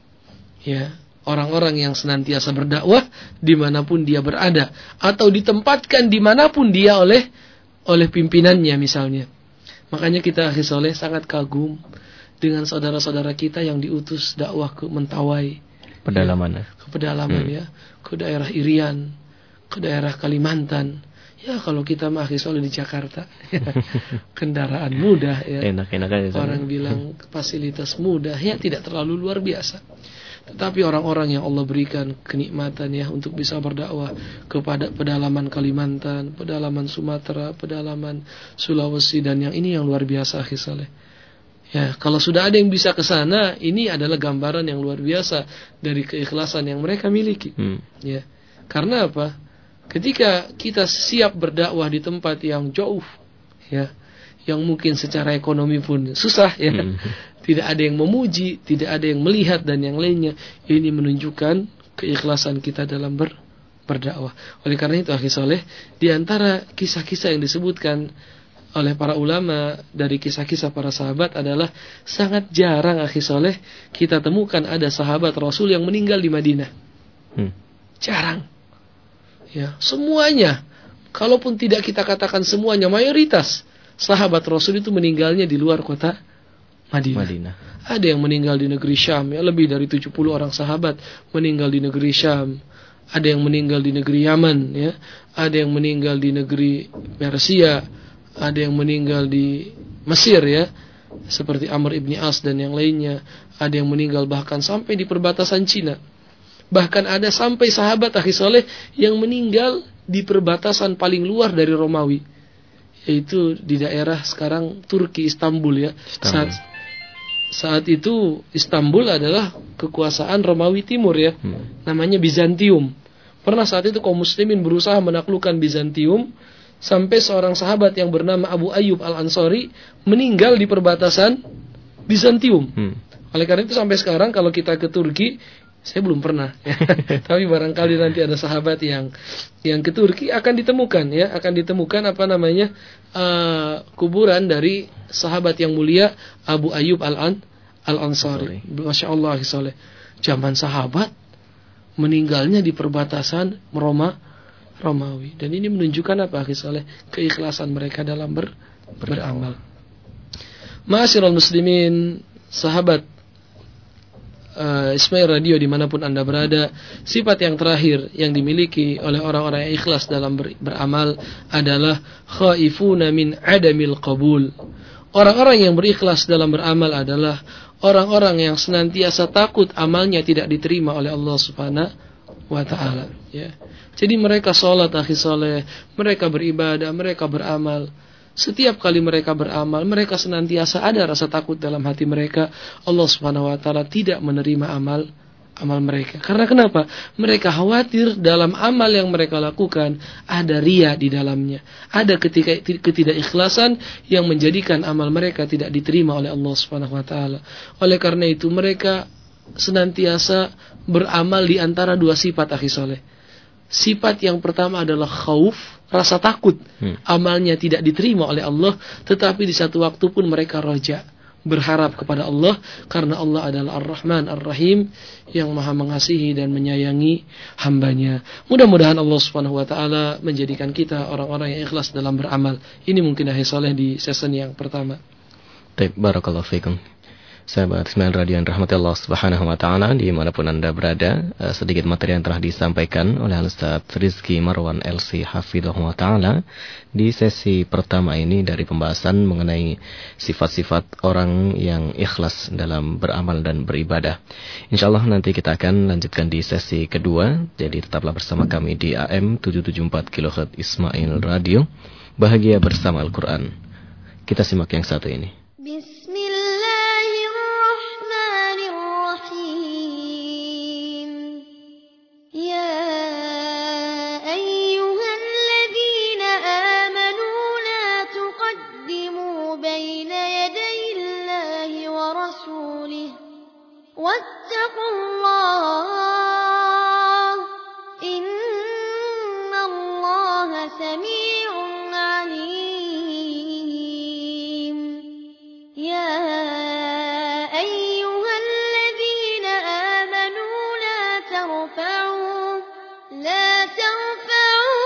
Ya, orang-orang yang senantiasa berdakwah dimanapun dia berada, atau ditempatkan dimanapun dia oleh oleh pimpinannya misalnya. Makanya kita, akhi soleh, sangat kagum dengan saudara-saudara kita yang diutus dakwah ke Mentawai, pedalaman, ya, ke pedalaman, hmm. ya, ke daerah Irian, ke daerah Kalimantan. Ya, kalau kita mah, akhi soleh, di Jakarta, ya, kendaraan mudah, ya, enak-enak aja. Orang bilang fasilitas mudah, ya, tidak terlalu luar biasa. Tetapi orang-orang yang Allah berikan kenikmatan, ya, untuk bisa berdakwah kepada pedalaman Kalimantan, pedalaman Sumatera, pedalaman Sulawesi, dan yang ini yang luar biasa, akhi soleh. Ya, kalau sudah ada yang bisa ke sana, ini adalah gambaran yang luar biasa dari keikhlasan yang mereka miliki. Hmm. Ya, karena apa? Ketika kita siap berdakwah di tempat yang jauh, ya, yang mungkin secara ekonomi pun susah, ya, hmm. tidak ada yang memuji, tidak ada yang melihat, dan yang lainnya, ini menunjukkan keikhlasan kita dalam ber, berdakwah. Oleh karena itu, akhi soleh, di antara kisah-kisah yang disebutkan oleh para ulama dari kisah-kisah para sahabat adalah sangat jarang, akhi soleh, kita temukan ada sahabat Rasul yang meninggal di Madinah. Hmm. Jarang. Ya, semuanya. Kalaupun tidak kita katakan semuanya, mayoritas sahabat Rasul itu meninggalnya di luar kota Madinah. Madinah. Ada yang meninggal di negeri Syam, ya, lebih dari tujuh puluh orang sahabat meninggal di negeri Syam. Ada yang meninggal di negeri Yaman, ya. Ada yang meninggal di negeri Persia, ada yang meninggal di Mesir, ya. Seperti Amr ibni As dan yang lainnya. Ada yang meninggal bahkan sampai di perbatasan Cina. Bahkan ada sampai sahabat akhi soleh yang meninggal di perbatasan paling luar dari Romawi, yaitu di daerah sekarang Turki, Istanbul, ya. Istanbul. Saat saat itu Istanbul adalah kekuasaan Romawi Timur, ya. Hmm. Namanya Bizantium. Pernah saat itu kaum muslimin berusaha menaklukkan Bizantium sampai seorang sahabat yang bernama Abu Ayyub Al-Ansari meninggal di perbatasan Bizantium. Hmm. Oleh karena itu sampai sekarang kalau kita ke Turki, saya belum pernah, ya. Tapi barangkali nanti ada sahabat yang yang ke Turki akan ditemukan, ya, akan ditemukan apa namanya uh, kuburan dari sahabat yang mulia Abu Ayyub Al-An Al-Ansari. Masya Allah, soleh. Zaman sahabat meninggalnya di perbatasan Roma Romawi, dan ini menunjukkan apa, soleh? Keikhlasan mereka dalam ber, beramal. Ma'asyiral muslimin, sahabat Uh, Ismail Radio dimanapun Anda berada, sifat yang terakhir yang dimiliki oleh orang-orang yang ikhlas dalam ber, beramal adalah khaifuna min adamil qabul. Orang-orang yang berikhlas dalam beramal adalah orang-orang yang senantiasa takut amalnya tidak diterima oleh Allah Subhanahu wa taala, ya. Jadi mereka salat akhi saleh, mereka beribadah, mereka beramal. Setiap kali mereka beramal, mereka senantiasa ada rasa takut dalam hati mereka. Allah Subhanahu wa taala tidak menerima amal amal mereka. Karena kenapa? Mereka khawatir dalam amal yang mereka lakukan ada riya di dalamnya. Ada ketika ketidakikhlasan yang menjadikan amal mereka tidak diterima oleh Allah Subhanahu wa taala. Oleh karena itu mereka senantiasa beramal di antara dua sifat akhi saleh. Sifat yang pertama adalah khauf, rasa takut hmm. amalnya tidak diterima oleh Allah, tetapi di satu waktu pun mereka roja, berharap kepada Allah, karena Allah adalah Ar-Rahman Ar-Rahim yang maha mengasihi dan menyayangi hambanya. Mudah-mudahan Allah Subhanahu wa taala menjadikan kita orang-orang yang ikhlas dalam beramal. Ini mungkin ahli soleh di season yang pertama. Baik, barakallahu fiikum. Sahabat Ismail Radio yang rahmati Allah Subhanahu wa taala dimanapun Anda berada, uh, sedikit materi yang telah disampaikan oleh Ustaz Rizky Marwan L C Hafidhahu wa taala di sesi pertama ini dari pembahasan mengenai sifat-sifat orang yang ikhlas dalam beramal dan beribadah. Insyaallah nanti kita akan lanjutkan di sesi kedua, jadi tetaplah bersama kami di A M tujuh tujuh empat kilohertz Ismail Radio, bahagia bersama Al-Quran. Kita simak yang satu ini. Bismillahirrahmanirrahim. Ya ayyuhalladzina amanu la tuqaddimu baina yadayillahi wa rasulih wattaqullah innallaha sami'un 'alim. Ya ayyuhalladzina amanu la tarfa'u la tarfa'u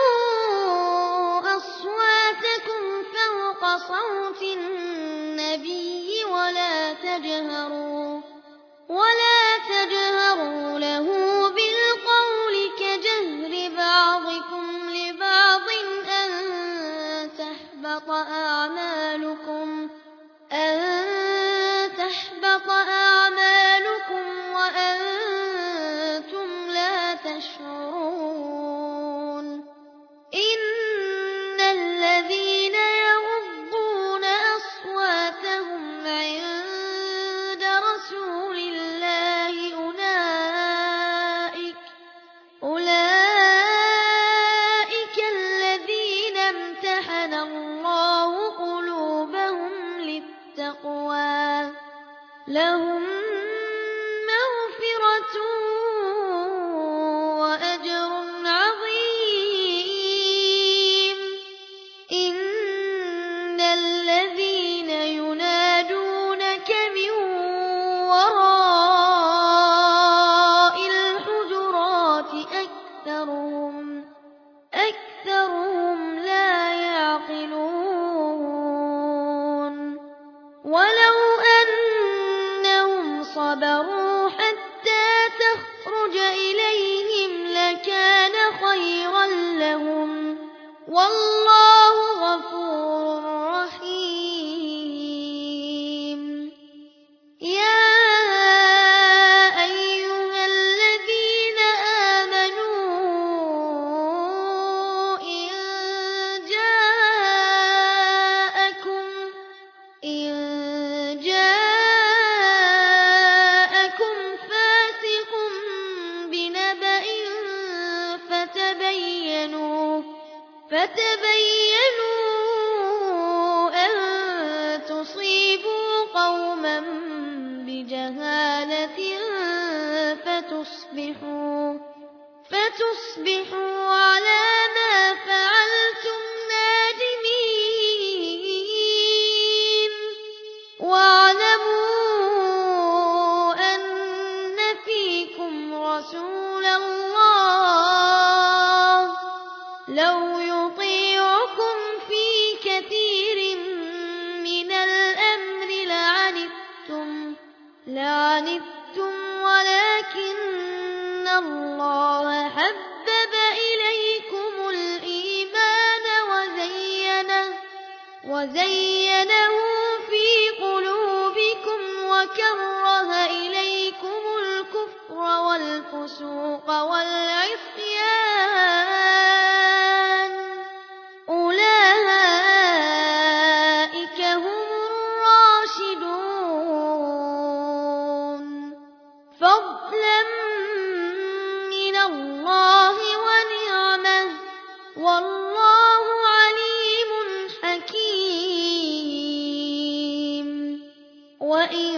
aswatakum fawqa sawtin nabiyyi wa la tajharu wa la tajharu lahu bil qawli kajahri ba'dikum li ba'din an tahbata a'malukum أن تحبط أعمالكم وأنتم لا تشعرون إن الذين يغضون أصواتهم عند رسول الله أولئك أولئك الذين امتحن الله قلوبهم للتقوى لهم مغفرة وأجر عظيم إن الذين ينادونك من وراء الحجرات أكثرهم صبروا حتى تخرج إليهم لكان خيرا لهم والله غفور رحيم يا أيها الذين آمنوا إن جاءكم إن جاءكم فاسق بنبأ فتبينوا فتبينوا أن تصيبوا قوما بجهالة فتصبحوا فتصبحوا على ما فعلتم نادمين واعلموا أن فيكم رسول الله لو يطيعكم في كثير من الأمر لعنتم لعنتم ولكن الله حبب إليكم الإيمان وزينه وزينه في قلوبكم وكره إليكم الكفر والفسوق والعصيان أولئك هم الراشدون فضلا من الله ونعمه والله عليم حكيم وإن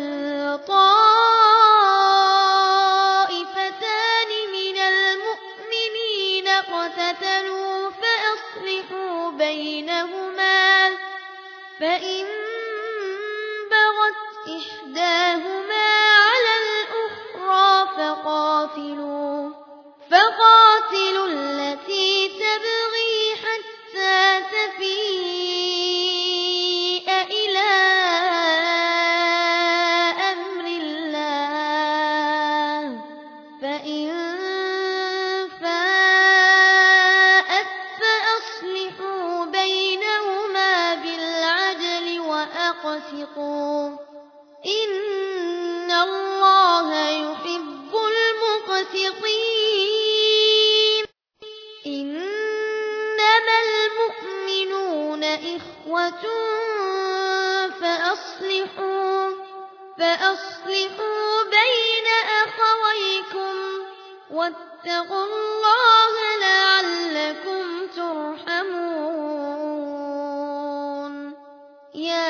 طائفتان من المؤمنين اقتتلوا فأصلحوا بينهما فإن بغت إحداهما على الأخرى فقاتلوا فقاتلوا التي تبغي حتى تفيء إلى أمر الله فإن فاءت فأصلحوا بينهما بالعدل وأقسطوا إن الله يحب المقسطين إنما المؤمنون إخوة فأصلحوا فأصلحوا بين أخويكم واتقوا الله لعلكم ترحمون يا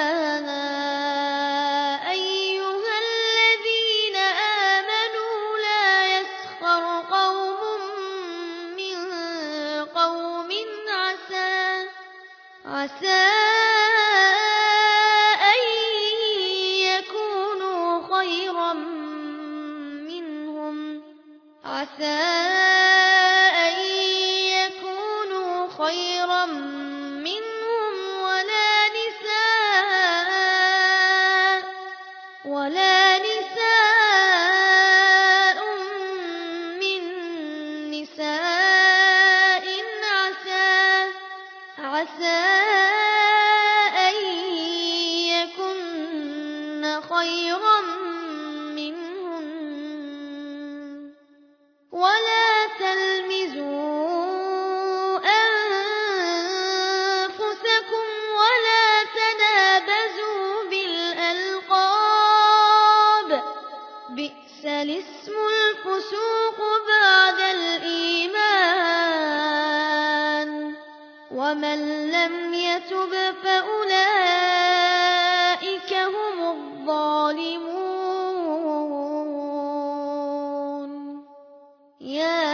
أيها الذين آمنوا لا يسخر قوم من قوم عسى عسى أن يكونوا خيرا منهم عسى أن يكونوا خيرا منهم ولا نساء ولا نساء من نساء عسى عسى أن يكن خيرا منهم ولا تلمزوا أنفسكم ولا تنابزوا بالألقاب بئس الاسم الفسوق بعد الإيمان ومن لم يتب فأولئك هم الظالمون يا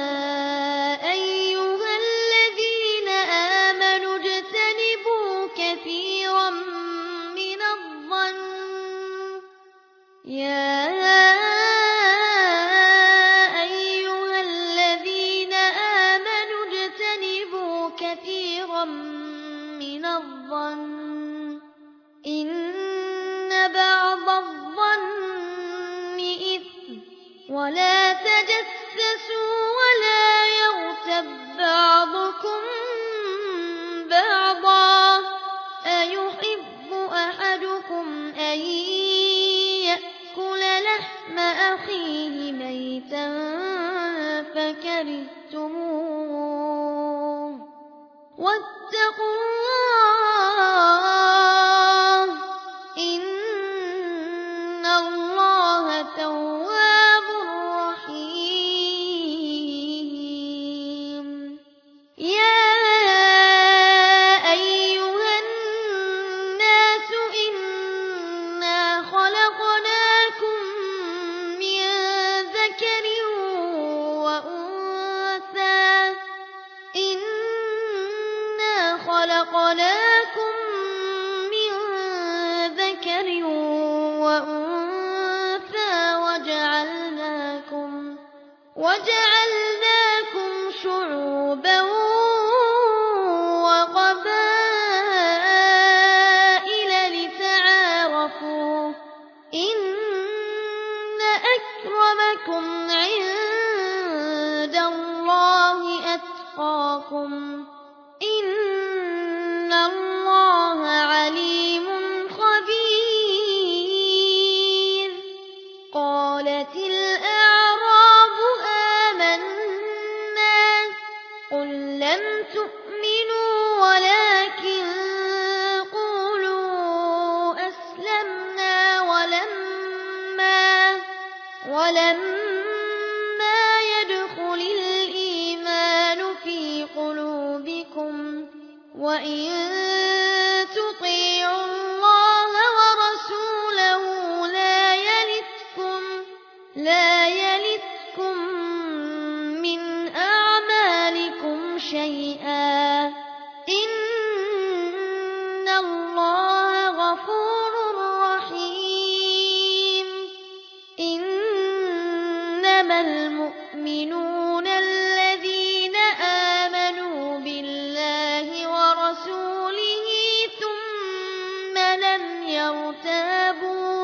أيها الذين آمنوا اجتنبوا كثيرا من الظن يا أيها الذين آمنوا اجتنبوا كثيرا من الظن إن بعض الظن ولا تجسسوا ولا يغتب بعضكم بعضا أيحب أحدكم أن يأكل لحم أخيه ميتا فكرهتموه واتقوا الله إن الله تواب رحيم يا أيها الناس إنا خلقناكم من ذكر وأنثى إنا خلقناكم من ذكر وأنثى وجعلناكم وجعلناكم شعوبا وقبائل لتعارفوا إن أكرمكم عند الله أتقاكم إن الله عليم خبير قالت الأعراب آمنا قل لم تؤمنوا ولكن قولوا أسلمنا ولما ولما يدخل الإيمان في قلوبكم وإن تطيعوا الله ورسوله لا يلتكم لا يلتكم من أعمالكم شيئا إن الله غفور رحيم إنما المؤمنون الذين آمنوا بالله ورسوله ثم لم يرتابوا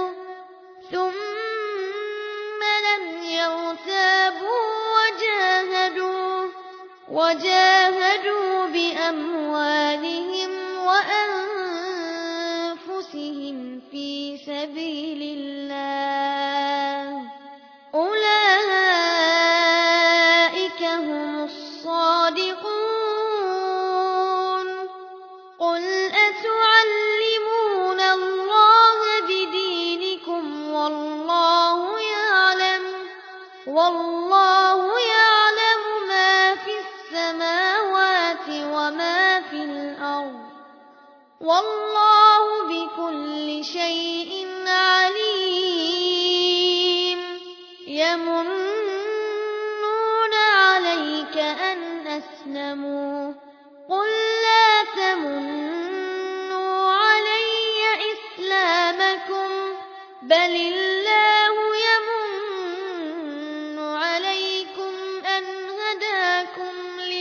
ثم لم يرتابوا وجاهدوا وجاهدوا بأموالهم وأنفسهم في سبيل الله أولئك هم الصادقون قل أتعلمون الله بدينكم والله يعلم والله يعلم ما في السماوات وما في الأرض والله بكل شيء عليم يمنون عليك أن أسلموا قل لا تمنوا علي إسلامكم بل الله يمن عليكم أن هداكم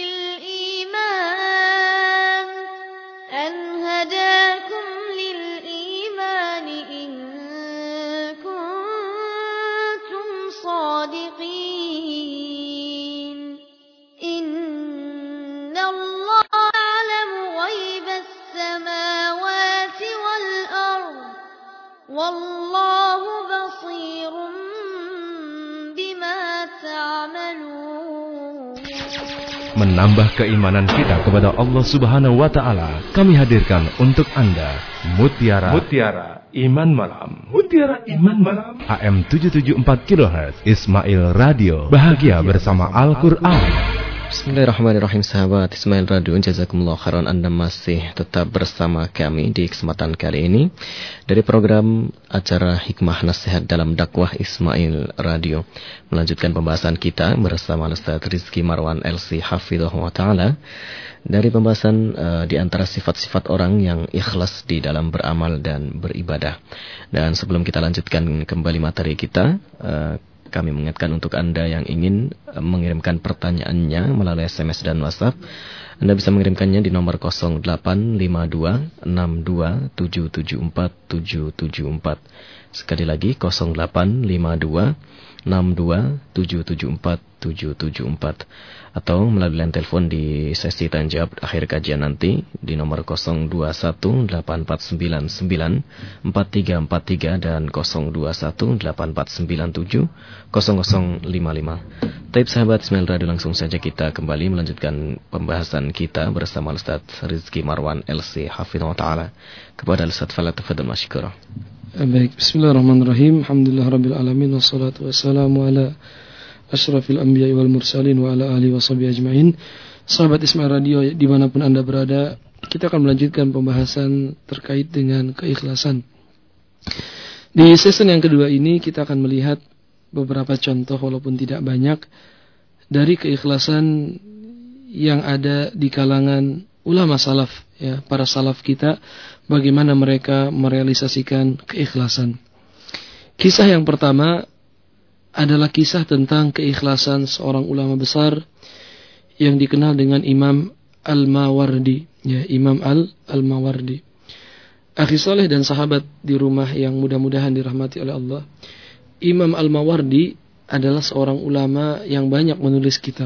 للإيمان أن هداكم للإيمان إن كنتم صادقين إن الله يعلم غيب السماوات والأرض والله بصير بما تعملون. Menambah keimanan kita kepada Allah Subhanahu wa taala, kami hadirkan untuk Anda Mutiara Mutiara Iman Malam. Mutiara Iman Malam. A M tujuh tujuh empat kilohertz Ismail Radio. Bahagia bersama Al-Qur'an. Bismillahirrahmanirrahim, sahabat Ismail Radio, jazakumullah khairan. Anda masih tetap bersama kami di kesempatan kali ini dari program acara Hikmah Nasihat dalam Dakwah Ismail Radio. Melanjutkan pembahasan kita bersama Ustaz Rizky Marwan L C Hafidhahullah wa ta'ala dari pembahasan uh, di antara sifat-sifat orang yang ikhlas di dalam beramal dan beribadah. Dan sebelum kita lanjutkan kembali materi kita, uh, kami mengingatkan untuk Anda yang ingin mengirimkan pertanyaannya melalui S M S dan WhatsApp. Anda bisa mengirimkannya di nomor nol delapan lima dua enam dua tujuh tujuh empat tujuh tujuh empat Sekali lagi nol delapan lima dua enam dua tujuh tujuh empat tujuh tujuh empat atau melalui line telepon di sesi tanya jawab akhir kajian nanti di nomor nol dua satu delapan empat sembilan sembilan empat tiga empat tiga dan nol dua satu delapan empat sembilan tujuh nol nol lima lima. Taib sahabat Ismail Radio, langsung saja kita kembali melanjutkan pembahasan kita bersama Ustaz Rizky Marwan L C Hafidhahullah Ta'ala. Kepada Ustaz Fala tafadhal masykurah. Baik, bismillahirrahmanirrahim. Alhamdulillahirabbil alamin wassalatu wassalamu ala asyrafil anbiya'i wal mursalin wa ala alihi washabihi ajmain. Sahabat Ismail Radio dimanapun Anda berada, kita akan melanjutkan pembahasan terkait dengan keikhlasan. Di season yang kedua ini kita akan melihat beberapa contoh walaupun tidak banyak dari keikhlasan yang ada di kalangan ulama salaf, ya, para salaf kita, bagaimana mereka merealisasikan keikhlasan. Kisah yang pertama adalah kisah tentang keikhlasan seorang ulama besar yang dikenal dengan Imam Al-Mawardi, ya, Imam Al Al-Mawardi. Akhi saleh dan sahabat di rumah yang mudah-mudahan dirahmati oleh Allah, Imam Al-Mawardi adalah seorang ulama yang banyak menulis kitab.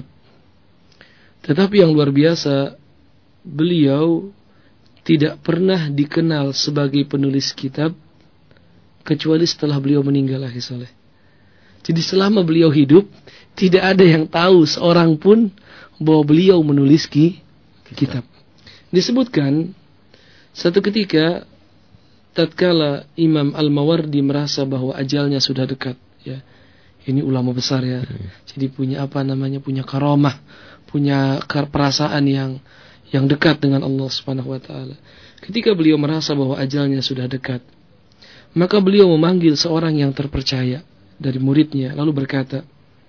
Tetapi yang luar biasa, beliau tidak pernah dikenal sebagai penulis kitab kecuali setelah beliau meninggal, akhi saleh. Jadi selama beliau hidup, tidak ada yang tahu seorang pun bahwa beliau menulis ki, kitab. Disebutkan, satu ketika, tatkala Imam Al-Mawardi merasa bahwa ajalnya sudah dekat, ya, ini ulama besar, ya, hmm. jadi punya apa namanya, punya karamah, punya perasaan yang yang dekat dengan Allah Subhanahu Wa Taala. Ketika beliau merasa bahwa ajalnya sudah dekat, maka beliau memanggil seorang yang terpercaya dari muridnya, lalu berkata,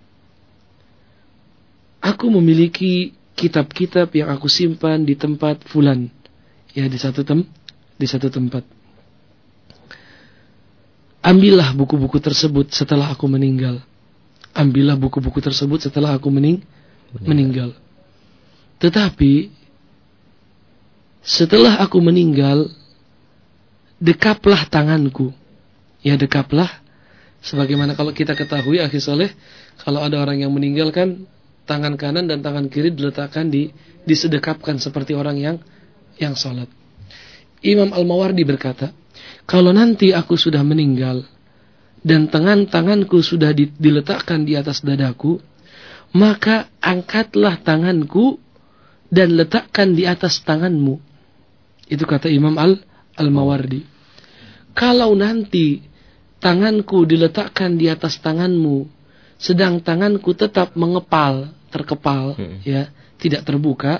aku memiliki kitab-kitab yang aku simpan di tempat fulan, ya, di satu tem di satu tempat. Ambillah buku-buku tersebut setelah aku meninggal. Ambillah buku-buku tersebut setelah aku mening meninggal. meninggal. Tetapi setelah aku meninggal, dekaplah tanganku, ya, dekaplah. Sebagaimana kalau kita ketahui, akhi saleh, kalau ada orang yang meninggal kan tangan kanan dan tangan kiri diletakkan di disedekapkan seperti orang yang yang salat. Imam Al-Mawardi berkata, kalau nanti aku sudah meninggal dan tangan-tanganku sudah di, diletakkan di atas dadaku, maka angkatlah tanganku dan letakkan di atas tanganmu. Itu kata Imam Al Al-Mawardi. Kalau nanti tanganku diletakkan di atas tanganmu, sedang tanganku tetap mengepal, terkepal, hmm. ya, tidak terbuka,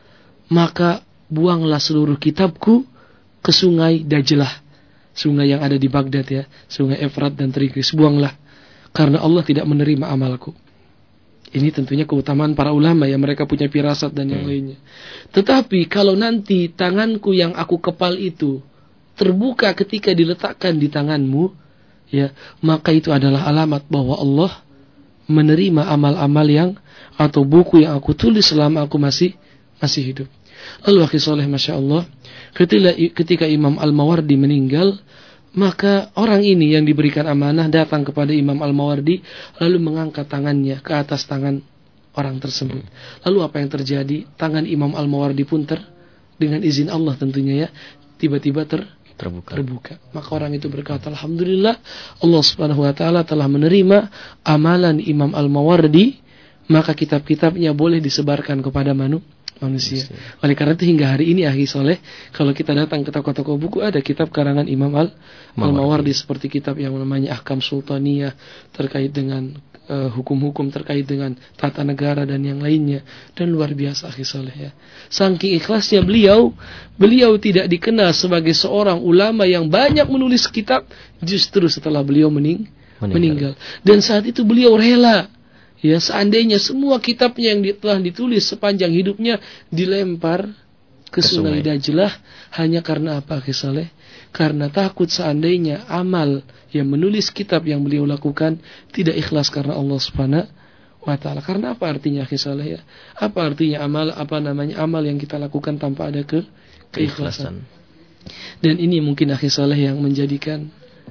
maka buanglah seluruh kitabku ke sungai Dajlah, sungai yang ada di Baghdad, ya, sungai Efrat dan Tigris, buanglah, karena Allah tidak menerima amalku. Ini tentunya keutamaan para ulama, ya, mereka punya firasat dan yang hmm. lainnya. Tetapi kalau nanti tanganku yang aku kepal itu terbuka ketika diletakkan di tanganmu, ya, maka itu adalah alamat bahwa Allah menerima amal-amal yang atau buku yang aku tulis selama aku masih masih hidup. Lalu akhi saleh, masya Allah, ketika, ketika Imam Al-Mawardi meninggal, maka orang ini yang diberikan amanah datang kepada Imam Al-Mawardi, lalu mengangkat tangannya ke atas tangan orang tersebut. Lalu apa yang terjadi? Tangan Imam Al-Mawardi pun ter, dengan izin Allah tentunya, ya, tiba-tiba ter Terbuka. terbuka. Maka orang itu berkata, alhamdulillah, Allah Subhanahu Wa Taala telah menerima amalan Imam Al-Mawardi, maka kitab-kitabnya boleh disebarkan kepada manu, manusia. manusia. Oleh karena itu hingga hari ini, akhi soleh, kalau kita datang ke toko-toko buku, ada kitab karangan Imam Al Al-Mawardi, seperti kitab yang namanya Ahkam Sultaniyah terkait dengan uh, hukum-hukum terkait dengan tata negara dan yang lainnya. Dan luar biasa, akhi soleh, ya. Saking ikhlasnya beliau, beliau tidak dikenal sebagai seorang ulama yang banyak menulis kitab, justru setelah beliau mening meninggal. meninggal. Dan saat itu beliau rela, ya, seandainya semua kitabnya yang telah ditulis sepanjang hidupnya dilempar ke, ke sungai Dajlah, hanya karena apa, akhi saleh? Karena takut seandainya amal yang menulis kitab yang beliau lakukan tidak ikhlas karena Allah Subhanahu wa Ta'ala. Karena apa artinya, akhi saleh, ya? Apa artinya amal, apa namanya amal yang kita lakukan tanpa ada ke keikhlasan? Dan ini mungkin, akhi saleh, yang menjadikan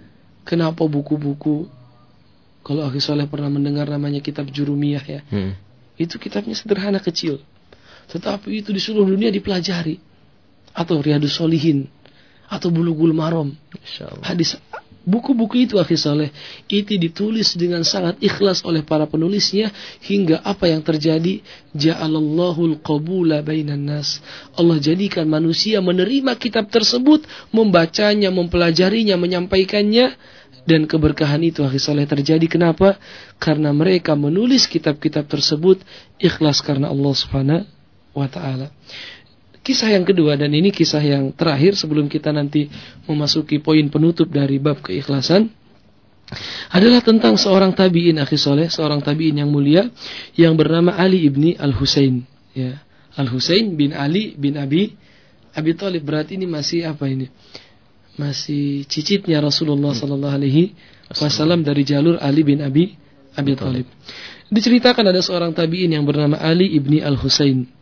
Kenapa buku-buku, kalau akhi soleh pernah mendengar namanya kitab Jurumiyah ya, hmm. itu kitabnya sederhana kecil, tetapi itu di seluruh dunia dipelajari. Atau Riyadus Sholihin, atau Bulughul Maram, hadis. Buku-buku itu akhi soleh, itu ditulis dengan sangat ikhlas oleh para penulisnya, hingga apa yang terjadi, ja'alallahul qabula bainan nas. Allah jadikan manusia menerima kitab tersebut, membacanya, mempelajarinya, menyampaikannya, dan keberkahan itu akhi soleh terjadi. Kenapa? Karena mereka menulis kitab-kitab tersebut ikhlas karena Allah Subhanahu wa taala. Kisah yang kedua, dan ini kisah yang terakhir sebelum kita nanti memasuki poin penutup dari bab keikhlasan, adalah tentang seorang tabi'in akhi soleh, seorang tabi'in yang mulia yang bernama Ali ibni Al-Husain. Ya, Al-Husain bin Ali bin Abi Abi Thalib. Berarti ini masih apa ini? Masih cicitnya Rasulullah sallallahu alaihi wasallam dari jalur Ali bin Abi Abi Thalib. Diceritakan ada seorang tabi'in yang bernama Ali ibni Al-Husain.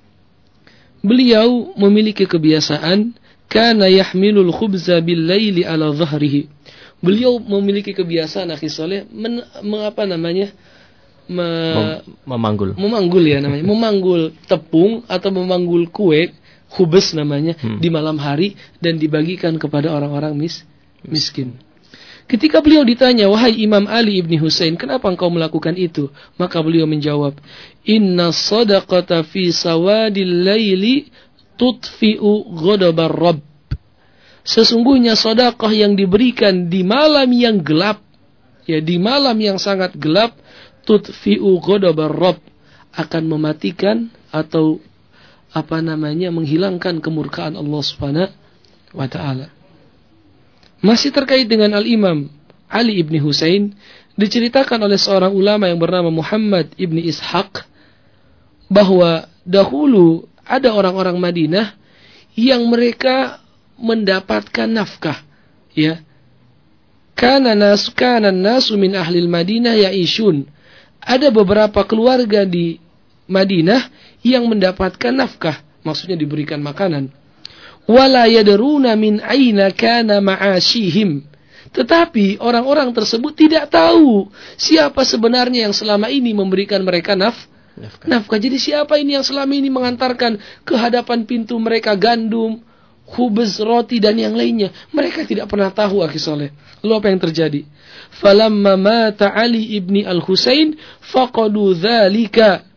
Beliau memiliki kebiasaan kana yahmilul khubza bil laili ala dhahrihi. Beliau memiliki kebiasaan akhi soleh men, mengapa namanya me, Mem, memanggul. Memanggul ya namanya. Memanggul tepung atau memanggul kue, khubz namanya, hmm. di malam hari dan dibagikan kepada orang-orang mis, miskin. Ketika beliau ditanya, wahai Imam Ali ibni Husain, kenapa engkau melakukan itu? Maka beliau menjawab, inna sadaqata fi sawadil laili tutfi'u ghadabar rabb. Sesungguhnya sedekah yang diberikan di malam yang gelap, ya di malam yang sangat gelap, tutfi'u ghadabar rabb, akan mematikan atau apa namanya menghilangkan kemurkaan Allah Subhanahu wa taala. Masih terkait dengan Al-Imam Ali ibni Husain, diceritakan oleh seorang ulama yang bernama Muhammad ibni Ishaq, bahwa dahulu ada orang-orang Madinah yang mereka mendapatkan nafkah. Ya, kana nas kana nasu min ahli Madinah ya'ishun. Ada beberapa keluarga di Madinah yang mendapatkan nafkah, maksudnya diberikan makanan. Wala yadruna min aina kana ma'ashihim. Tetapi orang-orang tersebut tidak tahu siapa sebenarnya yang selama ini memberikan mereka naf, nafkah. nafkah. Jadi siapa ini yang selama ini mengantarkan ke hadapan pintu mereka gandum, khubz, roti dan yang lainnya. Mereka tidak pernah tahu akhi soleh. Lalu apa yang terjadi? Falamma mata Ali ibni Al-Husain faqadu dzalika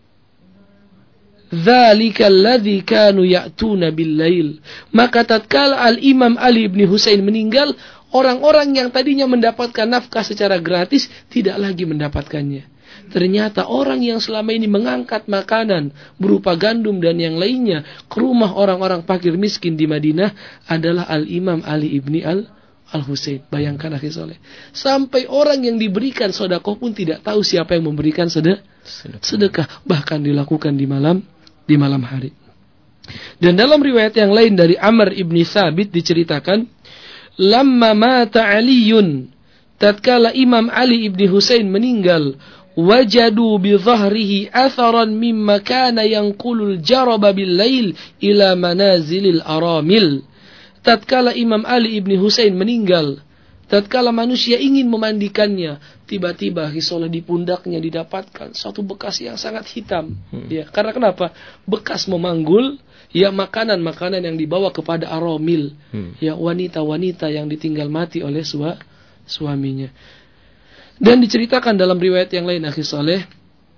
dzalika alladzi kanu ya'tuna bil-lail. Maka tatkala Al-Imam Ali bin Husain meninggal, orang-orang yang tadinya mendapatkan nafkah secara gratis tidak lagi mendapatkannya. Ternyata orang yang selama ini mengangkat makanan berupa gandum dan yang lainnya ke rumah orang-orang fakir miskin di Madinah adalah Al-Imam Ali ibni Al Al-Husain. Bayangkan akhi soleh, sampai orang yang diberikan sedekah pun tidak tahu siapa yang memberikan sedekah, sedekah bahkan dilakukan di malam di malam hari. Dan dalam riwayat yang lain dari Amr ibni Thabit diceritakan, lamma mata Aliyun, tatkala Imam Ali ibni Husain meninggal, wajadu bi dhahrihi atharan mimma kana yanqulul jaraba bil lail ila manazilil aramil. Tatkala Imam Ali ibni Husain meninggal, tatkala manusia ingin memandikannya, tiba-tiba hisolah di pundaknya didapatkan suatu bekas yang sangat hitam. Hmm. Ya, karena kenapa? Bekas memanggul ya makanan-makanan yang dibawa kepada aramil, hmm. ya wanita-wanita yang ditinggal mati oleh sua, suaminya. Dan diceritakan dalam riwayat yang lain akhi saleh,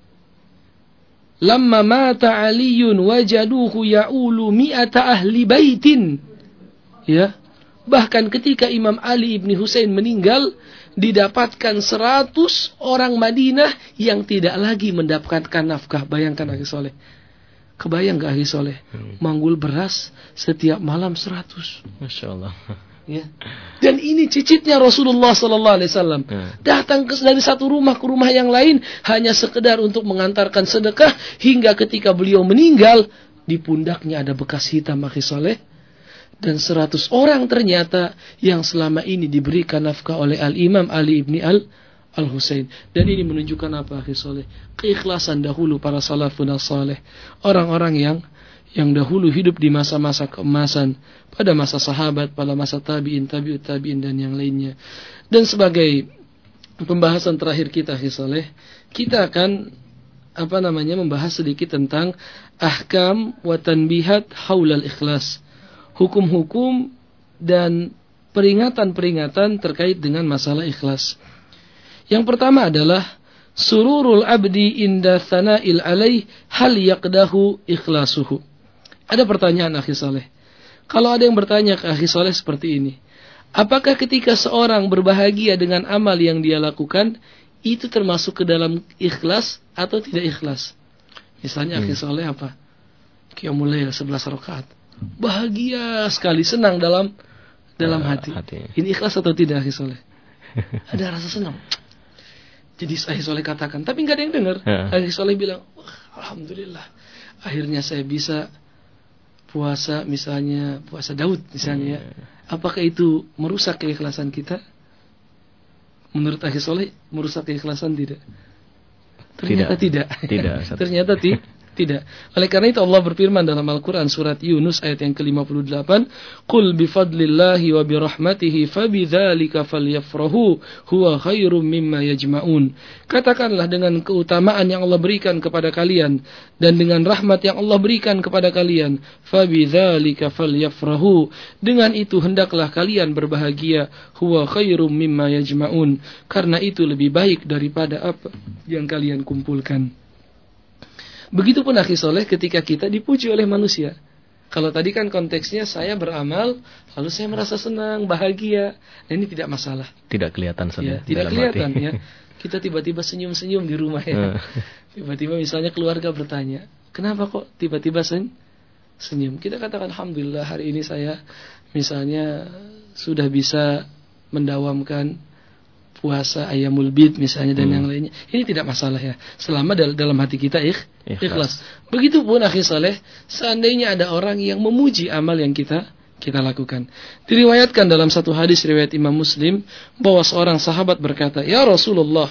lamma mata Aliyun wajaduhu ya'ulu mi'ata ahli baitin. Ya, bahkan ketika Imam Ali ibni Husain meninggal, didapatkan seratus orang Madinah yang tidak lagi mendapatkan nafkah. Bayangkan akhi soleh. Kebayang gak akhi soleh? Hmm. Manggul beras setiap malam seratus. Masya Allah. Ya. Dan ini cicitnya Rasulullah sallallahu alaihi wasallam. Hmm. Datang ke, dari satu rumah ke rumah yang lain hanya sekedar untuk mengantarkan sedekah, hingga ketika beliau meninggal di pundaknya ada bekas hitam akhi soleh. Dan seratus orang ternyata yang selama ini diberikan nafkah oleh Al-Imam Ali ibni Al Al-Husain. Dan ini menunjukkan apa akhi soleh? Keikhlasan dahulu para salafun as-salih. Orang-orang yang yang dahulu hidup di masa-masa keemasan, pada masa sahabat, pada masa tabi'in, tabi'ut tabi'in dan yang lainnya. Dan sebagai pembahasan terakhir kita, akhi saleh, kita akan apa namanya membahas sedikit tentang ahkam wa tanbihat haulal ikhlas. Hukum-hukum dan peringatan-peringatan terkait dengan masalah ikhlas. Yang pertama adalah sururul abdi inda thana'il alaih hal yaqdahu ikhlasuhu. Ada pertanyaan akhi saleh. Kalau ada yang bertanya ke akhi saleh seperti ini, apakah ketika seorang berbahagia dengan amal yang dia lakukan itu termasuk ke dalam ikhlas atau tidak ikhlas? Misalnya akhi saleh apa? Qiyamul lail sebelas rakaat. Bahagia sekali, senang dalam dalam hati. hati. Ini ikhlas atau tidak akhi saleh? Ada rasa senang. Jadi akhi soleh katakan, tapi nggak ada yang dengar. Ya. Akhi soleh bilang, alhamdulillah, akhirnya saya bisa puasa, misalnya puasa Daud, misalnya. Ya. Apakah itu merusak keikhlasan kita? Menurut akhi soleh, merusak keikhlasan tidak? Ternyata tidak. Tidak. tidak. Ternyata ti- tidak. Oleh karena itu Allah berfirman dalam Al-Quran surat Yunus ayat yang ke lima puluh delapan, Qul bifadlillahi wa birahmatihi fabidzalika falyafrahu huwa khairum mimma yajma'un. Katakanlah dengan keutamaan yang Allah berikan kepada kalian dan dengan rahmat yang Allah berikan kepada kalian, fabidzalika falyafrahu. Dengan itu hendaklah kalian berbahagia, huwa khairum mimma yajma'un. Karena itu lebih baik daripada apa yang kalian kumpulkan. Begitupun akhi soleh ketika kita dipuji oleh manusia. Kalau tadi kan konteksnya saya beramal, lalu saya merasa senang, bahagia. Nah ini tidak masalah. Tidak kelihatan saja. Ya, tidak kelihatan hati. Ya. Kita tiba-tiba senyum-senyum di rumah ya. Tiba-tiba misalnya keluarga bertanya, kenapa kok tiba-tiba sen- senyum? Kita katakan alhamdulillah hari ini saya misalnya sudah bisa mendawamkan puasa ayyamul bid misalnya dan hmm. yang lainnya. Ini tidak masalah ya, selama dal- dalam hati kita ikh, ikhlas. ikhlas. Begitupun akhi saleh, seandainya ada orang yang memuji amal yang kita kita lakukan. Diriwayatkan dalam satu hadis riwayat Imam Muslim bahwa seorang sahabat berkata, "Ya Rasulullah,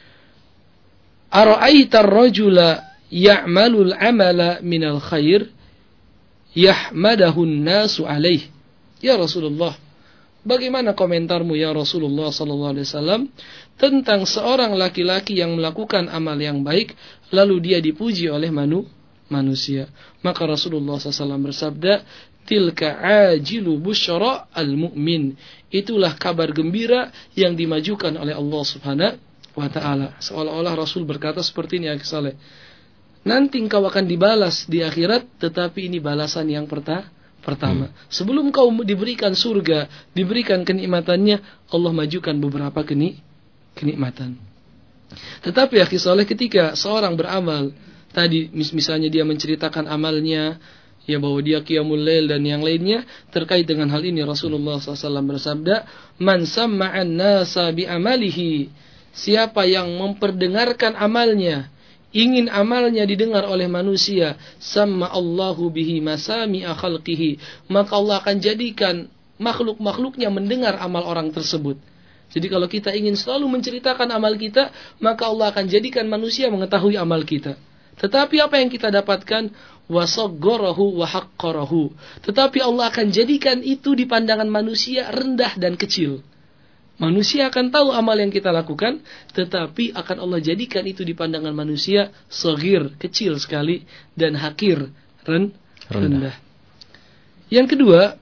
ara'aita ar-rajula ya'malul amala minal khair yahmadahu an-nasu alaih." Ya Rasulullah, bagaimana komentarmu ya Rasulullah sallallahu alaihi wasallam tentang seorang laki-laki yang melakukan amal yang baik lalu dia dipuji oleh manu, manusia? Maka Rasulullah sallallahu alaihi wasallam bersabda, tilka ajilu busyara al-mu'min. Itulah kabar gembira yang dimajukan oleh Allah Subhanahu wa taala. Seolah-olah Rasul berkata seperti ini, akhi saleh. Nanti engkau akan dibalas di akhirat, tetapi ini balasan yang pertama. Pertama, hmm. sebelum kau diberikan surga, diberikan kenikmatannya, Allah majukan beberapa kenik kenikmatan. Tetapi akhi saleh, ketika seorang beramal, tadi mis- misalnya dia menceritakan amalnya, ya bahwa dia qiyamul lail dan yang lainnya, terkait dengan hal ini Rasulullah sallallahu alaihi wasallam bersabda, man samma'an nasa bi amalihi, siapa yang memperdengarkan amalnya, ingin amalnya didengar oleh manusia, sama Allahu bihi masami'a khalqihi, maka Allah akan jadikan makhluk-makhluknya mendengar amal orang tersebut. Jadi kalau kita ingin selalu menceritakan amal kita, maka Allah akan jadikan manusia mengetahui amal kita. Tetapi apa yang kita dapatkan? Wasaggarahu wa haqqarahu. Tetapi Allah akan jadikan itu di pandangan manusia rendah dan kecil. Manusia akan tahu amal yang kita lakukan, tetapi akan Allah jadikan itu di pandangan manusia saghir, kecil sekali, dan hakir, ren, rendah. rendah. Yang kedua,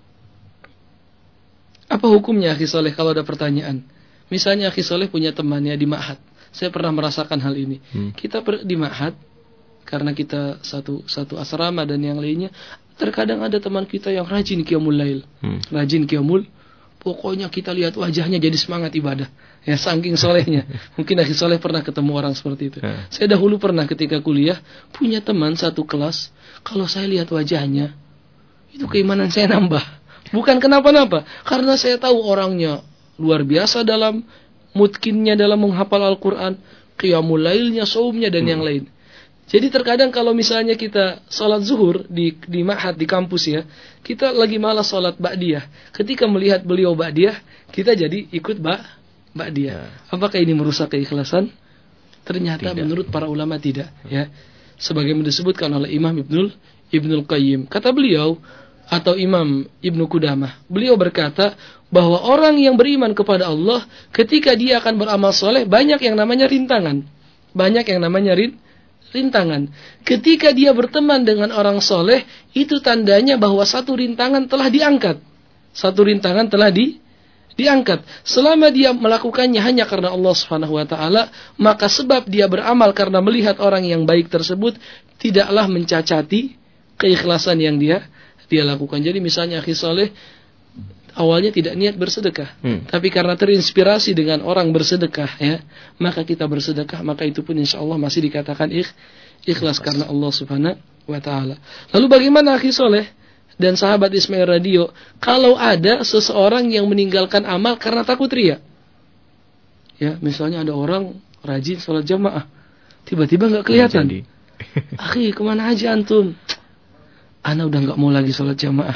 apa hukumnya akhi saleh kalau ada pertanyaan? Misalnya akhi saleh punya temannya di ma'had. Saya pernah merasakan hal ini. Hmm. Kita per, di ma'had, karena kita satu satu asrama dan yang lainnya, terkadang ada teman kita yang rajin qiyamul lail, hmm. rajin qiyamul. Pokoknya kita lihat wajahnya jadi semangat ibadah. Ya, saking solehnya. Mungkin akhi soleh pernah ketemu orang seperti itu. Ya. Saya dahulu pernah ketika kuliah punya teman satu kelas. Kalau saya lihat wajahnya, itu keimanan saya nambah. Bukan kenapa-napa, karena saya tahu orangnya luar biasa dalam mutkinnya dalam menghafal Al-Quran, qiyamul lailnya, saumnya dan hmm. yang lain. Jadi terkadang kalau misalnya kita sholat zuhur di di ma'had, di kampus ya, kita lagi malas sholat ba'diyah. Ketika melihat beliau ba'diyah, kita jadi ikut ba ba'diyah. Ya. Apakah ini merusak keikhlasan? Ternyata tidak. Menurut para ulama tidak. Ya, sebagaimana disebutkan oleh Imam Ibnul Ibnul Qayyim. Kata beliau, atau Imam Ibnu Qudamah, beliau berkata bahwa orang yang beriman kepada Allah, ketika dia akan beramal soleh, banyak yang namanya rintangan. Banyak yang namanya rin, rintangan. Ketika dia berteman dengan orang soleh, itu tandanya bahwa satu rintangan telah diangkat. Satu rintangan telah di, diangkat. Selama dia melakukannya hanya karena Allah Subhanahu wa taala, maka sebab dia beramal karena melihat orang yang baik tersebut tidaklah mencacati keikhlasan yang dia dia lakukan. Jadi misalnya akhi soleh awalnya tidak niat bersedekah, hmm. tapi karena terinspirasi dengan orang bersedekah, ya, maka kita bersedekah, maka itu pun insya Allah masih dikatakan ikh, ikhlas karena Allah Subhanahu wa taala. Lalu bagaimana akhi soleh dan sahabat Ismail Radio kalau ada seseorang yang meninggalkan amal karena takut riya? Ya, misalnya ada orang rajin sholat jamaah, tiba-tiba nggak kelihatan. Akhi, kemana aja antum? Ana udah nggak mau lagi sholat jamaah.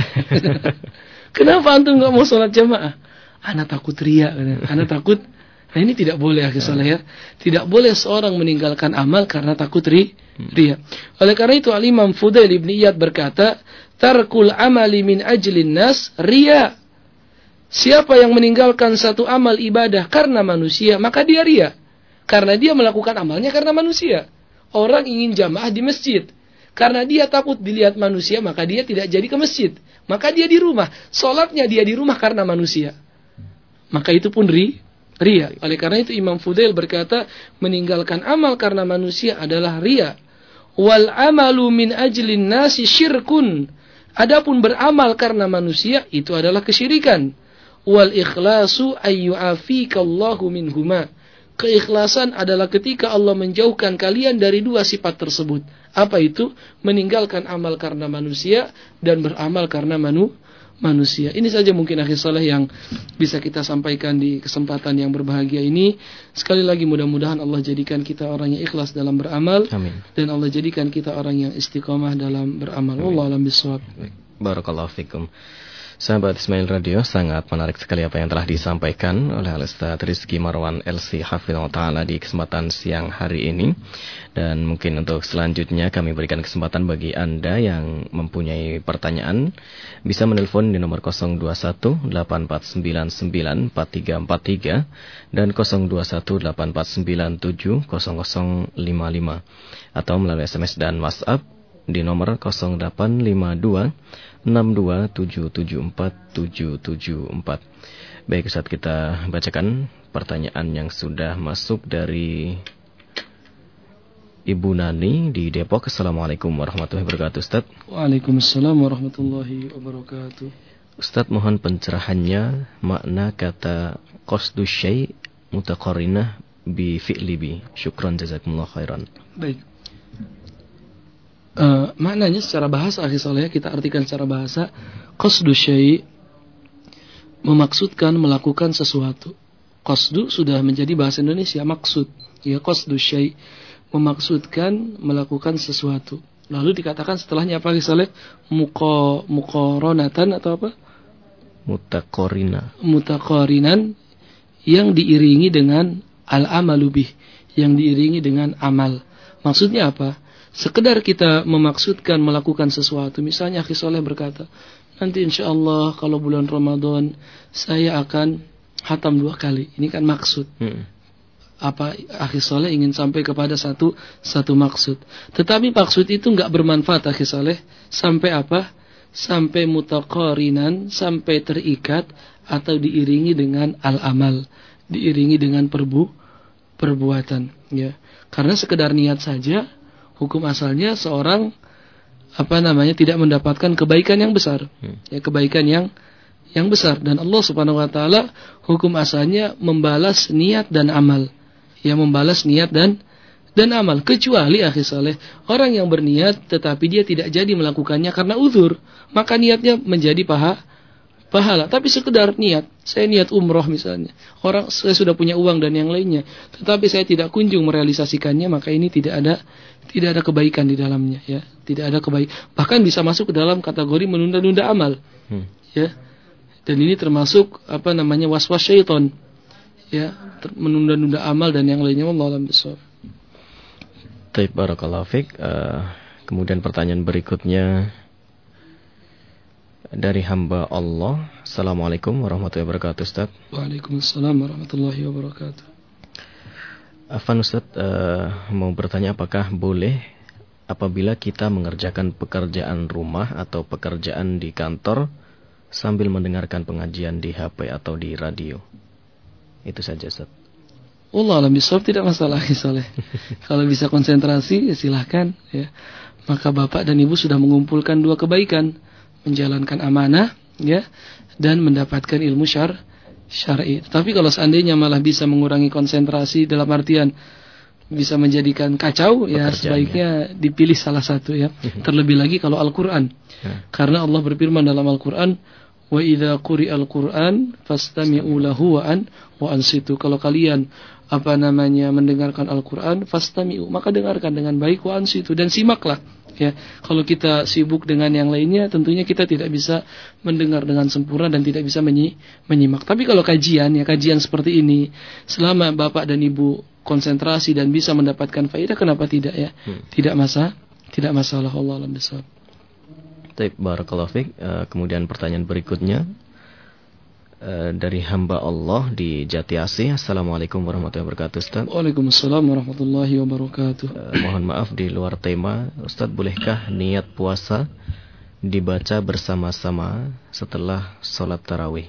Kenapa antum nggak mau sholat jamaah? Ana takut riya. Ana takut. Nah ini tidak boleh akhi saleh ya. Tidak boleh seorang meninggalkan amal karena takut ri, riya. Oleh karena itu Al-Imam Fudail ibn Iyad berkata, tarkul amali min ajlin nas riya. Siapa yang meninggalkan satu amal ibadah karena manusia, maka dia riya. Karena dia melakukan amalnya karena manusia. Orang ingin jamaah di masjid. Karena dia takut dilihat manusia, maka dia tidak jadi ke masjid. Maka dia di rumah. Sholatnya dia di rumah karena manusia. Maka itu pun ri, riya. Oleh karena itu Imam Fudail berkata, meninggalkan amal karena manusia adalah riya. Wal amalu min ajlin nasi syirkun. Adapun beramal karena manusia, itu adalah kesyirikan. Wal ikhlasu ayyu'afikallahu minhuma. Keikhlasan adalah ketika Allah menjauhkan kalian dari dua sifat tersebut. Apa itu? Meninggalkan amal karena manusia dan beramal karena manu, manusia. Ini saja mungkin akhi saleh yang bisa kita sampaikan di kesempatan yang berbahagia ini. Sekali lagi mudah-mudahan Allah jadikan kita orang yang ikhlas dalam beramal. Amin. Dan Allah jadikan kita orang yang istiqamah dalam beramal. Wallahu a'lam bishawab. Barakallahu fikum. Sahabat Ismail Radio, sangat menarik sekali apa yang telah disampaikan oleh Al-Ustaz Rizky Marwan L C Hafizahullah Ta'ala di kesempatan siang hari ini. Dan mungkin untuk selanjutnya kami berikan kesempatan bagi Anda yang mempunyai pertanyaan, bisa menelpon di nomor nol dua satu delapan empat sembilan sembilan empat tiga empat tiga dan nol dua satu delapan empat sembilan tujuh nol nol lima lima, atau melalui S M S dan WhatsApp di nomor nol delapan lima dua enam dua tujuh tujuh empat tujuh tujuh empat. Baik Ustaz, kita bacakan pertanyaan yang sudah masuk dari Ibu Nani di Depok. Assalamualaikum warahmatullahi wabarakatuh Ustaz. Waalaikumsalam warahmatullahi wabarakatuh. Ustaz, mohon pencerahannya makna kata qasdu syai' mutaqarinah bi fi'li bi. Syukran jazakumullah khairan. Baik. Uh, maknanya secara bahasa akhi saleh, kita artikan secara bahasa, qasdu syai' memaksudkan melakukan sesuatu. Qasdu sudah menjadi bahasa Indonesia, maksud. Ya, qasdu syai' memaksudkan melakukan sesuatu. Lalu dikatakan setelahnya apa akhi saleh? Muqa muqaranatan atau apa? Mutaqarina. Mutaqarinan, yang diiringi dengan al-amalu bih, yang diiringi dengan amal. Maksudnya apa? Sekedar kita memaksudkan melakukan sesuatu. Misalnya akhi soleh berkata, nanti insya Allah kalau bulan Ramadan saya akan khatam dua kali. Ini kan maksud. Hmm. Apa akhi soleh ingin sampai kepada satu satu maksud. Tetapi maksud itu enggak bermanfaat akhi soleh sampai apa? Sampai mutaqarinan, sampai terikat atau diiringi dengan al-amal, diiringi dengan perbu perbuatan. Ya, karena sekedar niat saja. Hukum asalnya seorang apa namanya tidak mendapatkan kebaikan yang besar, hmm. ya kebaikan yang yang besar. Dan Allah Subhanahu Wa Taala hukum asalnya membalas niat dan amal, ya membalas niat dan dan amal. Kecuali akhi saleh orang yang berniat tetapi dia tidak jadi melakukannya karena uzur, maka niatnya menjadi paha pahala. Tapi sekedar niat, saya niat umroh misalnya, orang saya sudah punya uang dan yang lainnya, tetapi saya tidak kunjung merealisasikannya, maka ini tidak ada tidak ada kebaikan di dalamnya, ya, tidak ada kebaikan. Bahkan bisa masuk ke dalam kategori menunda-nunda amal, hmm. ya. Dan ini termasuk apa namanya waswas syaitan, ya, menunda-nunda amal dan yang lainnya. Wallahu a'lam bishawab. Baik, barakallahu fiik. Uh, Kemudian pertanyaan berikutnya dari hamba Allah. Assalamualaikum warahmatullahi wabarakatuh, Ustaz. Waalaikumsalam warahmatullahi wabarakatuh. Afan, Ustaz uh, mau bertanya, apakah boleh apabila kita mengerjakan pekerjaan rumah atau pekerjaan di kantor sambil mendengarkan pengajian di H P atau di radio? Itu saja, Ustaz. Allah alam bisawab, tidak masalah Soleh. Kalau bisa konsentrasi ya silahkan ya. Maka bapak dan ibu sudah mengumpulkan dua kebaikan, menjalankan amanah ya, dan mendapatkan ilmu syar syar'i. Tapi kalau seandainya malah bisa mengurangi konsentrasi dalam artian bisa menjadikan kacau, ya sebaiknya dipilih salah satu ya. Terlebih lagi kalau Al-Qur'an. Karena Allah berfirman dalam Al-Qur'an, wa idza quri'al Qur'an fastami'u lahu wa an wa ansitu. Kalau kalian apa namanya mendengarkan Al-Qur'an, fastami'u, maka dengarkan dengan baik, wa ansitu, dan simaklah ya. Kalau kita sibuk dengan yang lainnya, tentunya kita tidak bisa mendengar dengan sempurna dan tidak bisa menyi- menyimak. Tapi kalau kajian ya, kajian seperti ini, selama bapak dan ibu konsentrasi dan bisa mendapatkan faedah, kenapa tidak ya? Hmm. Tidak masalah, tidak masalah. Allah alam bisawab. Baik, barakallahu fiik. Uh, kemudian pertanyaan berikutnya uh, dari hamba Allah di Jati Asih. Assalamualaikum warahmatullahi wabarakatuh, Ustaz. Waalaikumsalam warahmatullahi wabarakatuh. Uh, mohon maaf di luar tema, Ustaz, bolehkah niat puasa dibaca bersama-sama setelah sholat tarawih?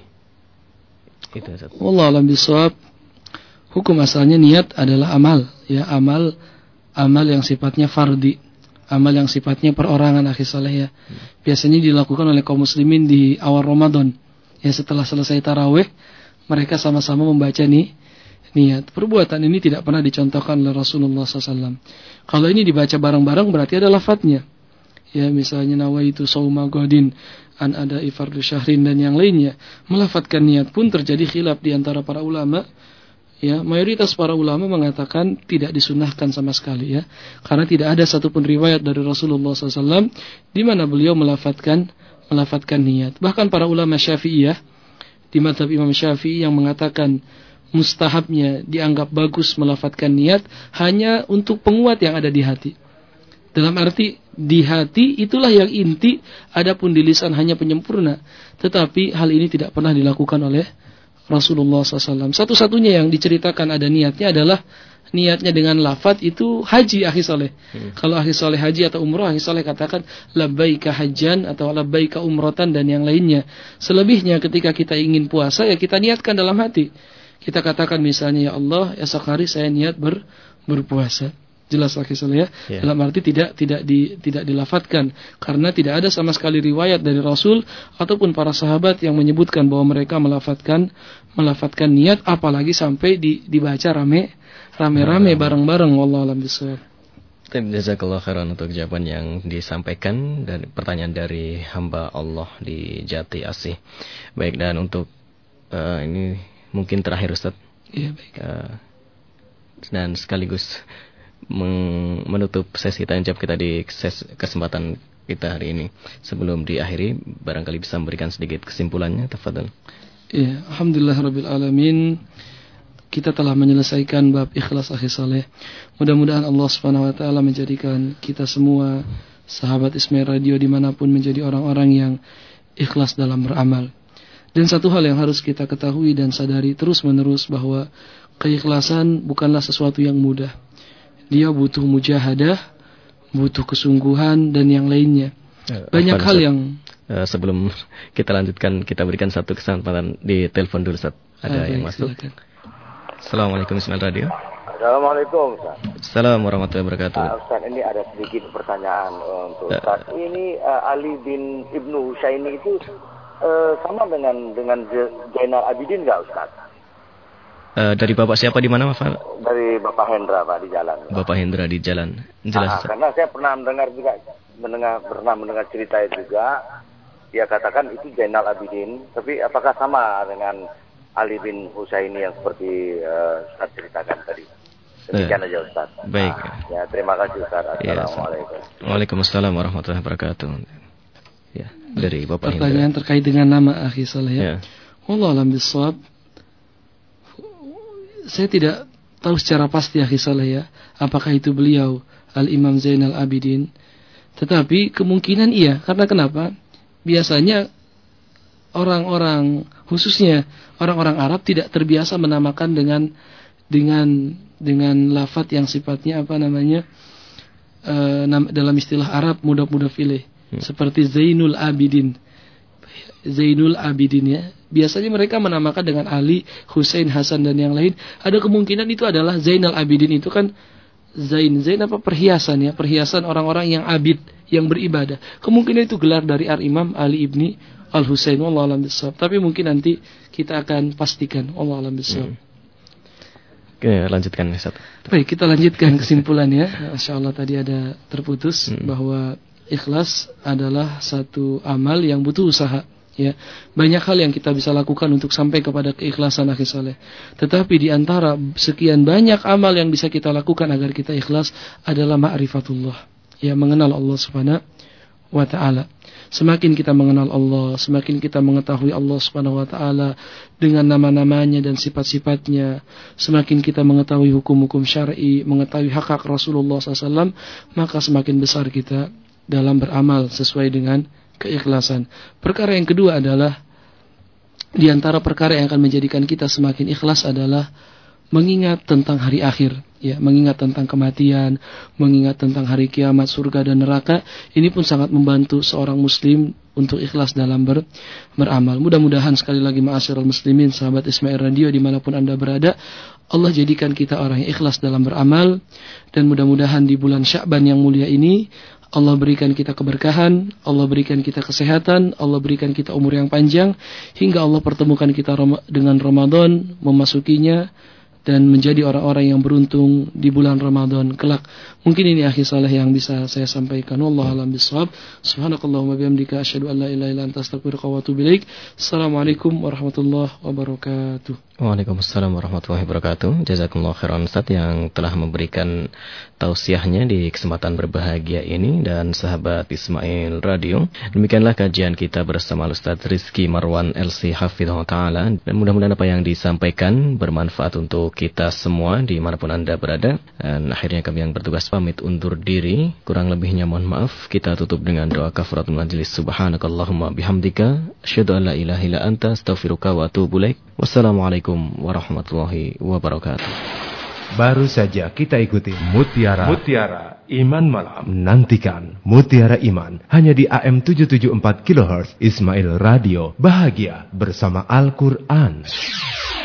Itu, Ustaz. Allah alam bisawab. Hukum asalnya niat adalah amal, ya, amal amal yang sifatnya fardhi, amal yang sifatnya perorangan, akhi saleh ya. Biasanya dilakukan oleh kaum muslimin di awal Ramadan. Ya, setelah selesai tarawih, mereka sama-sama membaca nih niat. Perbuatan ini tidak pernah dicontohkan oleh Rasulullah shallallahu alaihi wasallam. Kalau ini dibaca bareng-bareng berarti ada lafadznya. Ya, misalnya nawaitu shauma ghadin an ada ifardu syahrin dan yang lainnya. Melafadzkan niat pun terjadi khilaf di antara para ulama. Ya, mayoritas para ulama mengatakan tidak disunahkan sama sekali ya, karena tidak ada satupun riwayat dari Rasulullah shallallahu alaihi wasallam di mana beliau melafadzkan melafadzkan niat. Bahkan para ulama Syafi'iyah di mazhab Imam Syafi'i yang mengatakan mustahabnya dianggap bagus melafadzkan niat hanya untuk penguat yang ada di hati. Dalam arti di hati itulah yang inti, adapun di lisan hanya penyempurna. Tetapi hal ini tidak pernah dilakukan oleh Rasulullah shallallahu alaihi wasallam. Satu-satunya yang diceritakan ada niatnya adalah niatnya dengan lafaz itu haji, akhi soleh. Hmm. Kalau akhi soleh haji atau umrah, akhi soleh katakan labbaika hajjan atau labbaika umratan dan yang lainnya. Selebihnya ketika kita ingin puasa ya kita niatkan dalam hati. Kita katakan misalnya, ya Allah, esok hari saya niat ber, berpuasa. Jelas akhi soleh ya. Yeah. Dalam arti tidak tidak di, tidak dilafadzkan karena tidak ada sama sekali riwayat dari Rasul ataupun para sahabat yang menyebutkan bahwa mereka melafadzkan melafadzkan niat, apalagi sampai di, dibaca rame rame-rame bareng-bareng. Wallahu a'lam bishawab. Jazakallahu khairan untuk jawaban yang disampaikan dan pertanyaan dari hamba Allah di Jati Asih. Baik, dan untuk uh, ini mungkin terakhir, Ustaz. Iya, baik. Uh, dan sekaligus menutup sesi tanya jawab kita di ses- kesempatan kita hari ini. Sebelum diakhiri, barangkali bisa memberikan sedikit kesimpulannya, tafadhal. Ya, alhamdulillah rabbil alamin. Kita telah menyelesaikan bab ikhlas, akhi saleh. Mudah-mudahan Allah Subhanahu wa taala menjadikan kita semua sahabat Ismail Radio dimanapun menjadi orang-orang yang ikhlas dalam beramal. Dan satu hal yang harus kita ketahui dan sadari terus-menerus bahwa keikhlasan bukanlah sesuatu yang mudah. Dia butuh mujahadah, butuh kesungguhan dan yang lainnya. Banyak uh, hal yang uh, sebelum kita lanjutkan, kita berikan satu kesempatan di telepon dulu, Ustaz. Ada uh, yang baik, masuk. Silakan. Assalamualaikum Ismail Radio. Assalamualaikum, Ustaz. Assalamualaikum warahmatullahi wabarakatuh. Uh, Ustaz, ini ada sedikit pertanyaan untuk Ustaz. Uh, ini uh, Ali bin Ibnu Husaini itu uh, sama dengan dengan Zainal Abidin nggak, Ustaz? Uh, dari Bapak siapa di mana, Mas? Dari Bapak Hendra, Pak, di jalan. Bapak Hendra di jalan. Jelas. Ah, karena saya pernah mendengar juga mendengar pernah mendengar cerita itu juga. Dia katakan itu Zainal Abidin, tapi apakah sama dengan Ali bin Husaini yang seperti uh, Ustaz ceritakan tadi? Demikian uh, aja, Ustaz. Baik. Ah, ya, terima kasih, Ustaz. Assalamualaikum. Ya, Waalaikumsalam warahmatullahi wabarakatuh. Ya, dari Bapak Hendra. Pertanyaan terkait dengan nama akhi saleh ya. Wallahu a'lam bishawab. Saya tidak tahu secara pasti akhi saleh ya, apakah itu beliau Al-Imam Zainal Abidin. Tetapi kemungkinan iya, karena kenapa? Biasanya orang-orang, khususnya orang-orang Arab tidak terbiasa menamakan dengan dengan dengan lafadz yang sifatnya apa namanya? E, dalam istilah Arab mudhaf-mudhaf ilaih. Hmm. Seperti Zainul Abidin. Zainul Abidin ya. Biasanya mereka menamakan dengan Ali, Husain, Hasan dan yang lain. Ada kemungkinan itu adalah Zainal Abidin itu kan Zain, Zain apa perhiasan ya, perhiasan orang-orang yang abid, yang beribadah. Kemungkinan itu gelar dari Al-Imam Ali ibni Al-Husain, wallahu a'lam bishawab. Tapi mungkin nanti kita akan pastikan, wallahu a'lam bishawab. Hmm. Oke, lanjutkan Ustaz. Baik, kita lanjutkan kesimpulannya. Insyaallah tadi ada terputus hmm. bahwa ikhlas adalah satu amal yang butuh usaha. Ya, banyak hal yang kita bisa lakukan untuk sampai kepada keikhlasan akhi saleh. Tetapi di antara sekian banyak amal yang bisa kita lakukan agar kita ikhlas adalah ma'rifatullah. Ya, mengenal Allah Subhanahu wa taala. Semakin kita mengenal Allah, semakin kita mengetahui Allah Subhanahu wa taala dengan nama-namanya dan sifat-sifatnya, semakin kita mengetahui hukum-hukum syar'i, mengetahui hak-hak Rasulullah sallallahu alaihi wasallam, maka semakin besar kita dalam beramal sesuai dengan keikhlasan. Perkara yang kedua adalah di antara perkara yang akan menjadikan kita semakin ikhlas adalah mengingat tentang hari akhir, ya, mengingat tentang kematian, mengingat tentang hari kiamat, surga dan neraka. Ini pun sangat membantu seorang muslim untuk ikhlas dalam ber, beramal. Mudah-mudahan sekali lagi ma'asyiral muslimin, sahabat Ismail Radio dimanapun Anda berada, Allah jadikan kita orang yang ikhlas dalam beramal, dan mudah-mudahan di bulan Sya'ban yang mulia ini Allah berikan kita keberkahan, Allah berikan kita kesehatan, Allah berikan kita umur yang panjang, hingga Allah pertemukan kita dengan Ramadan, memasukinya, dan menjadi orang-orang yang beruntung di bulan Ramadan kelak. Mungkin ini akhi saleh yang bisa saya sampaikan. Wallahu a'lam bishawab. Subhanakallahumma bihamdika asyhadu an la ilaha illa anta astaghfiruka wa atubu ilaik. Assalamualaikum warahmatullahi wabarakatuh. Waalaikumsalam warahmatullahi wabarakatuh. Jazakumullah khairan Ustaz yang telah memberikan tausiahnya di kesempatan berbahagia ini, dan sahabat Ismail Radio. Demikianlah kajian kita bersama Ustaz Rizky Marwan L C Hafidhahullah Ta'ala, dan mudah-mudahan apa yang disampaikan bermanfaat untuk kita semua dimanapun Anda berada. Dan akhirnya kami yang bertugas pamit undur diri, kurang lebihnya mohon maaf. Kita tutup dengan doa kafaratul majlis. Subhanakallahumma bihamdika asyhadu an la ilaha illa anta astaghfiruka wa atubu ilaik. Wassalamualaikum warahmatullahi wabarakatuh. Baru saja kita ikuti Mutiara Mutiara Iman Malam. Nantikan Mutiara Iman hanya di A M tujuh tujuh empat kilohertz Ismail Radio. Bahagia bersama Al-Quran.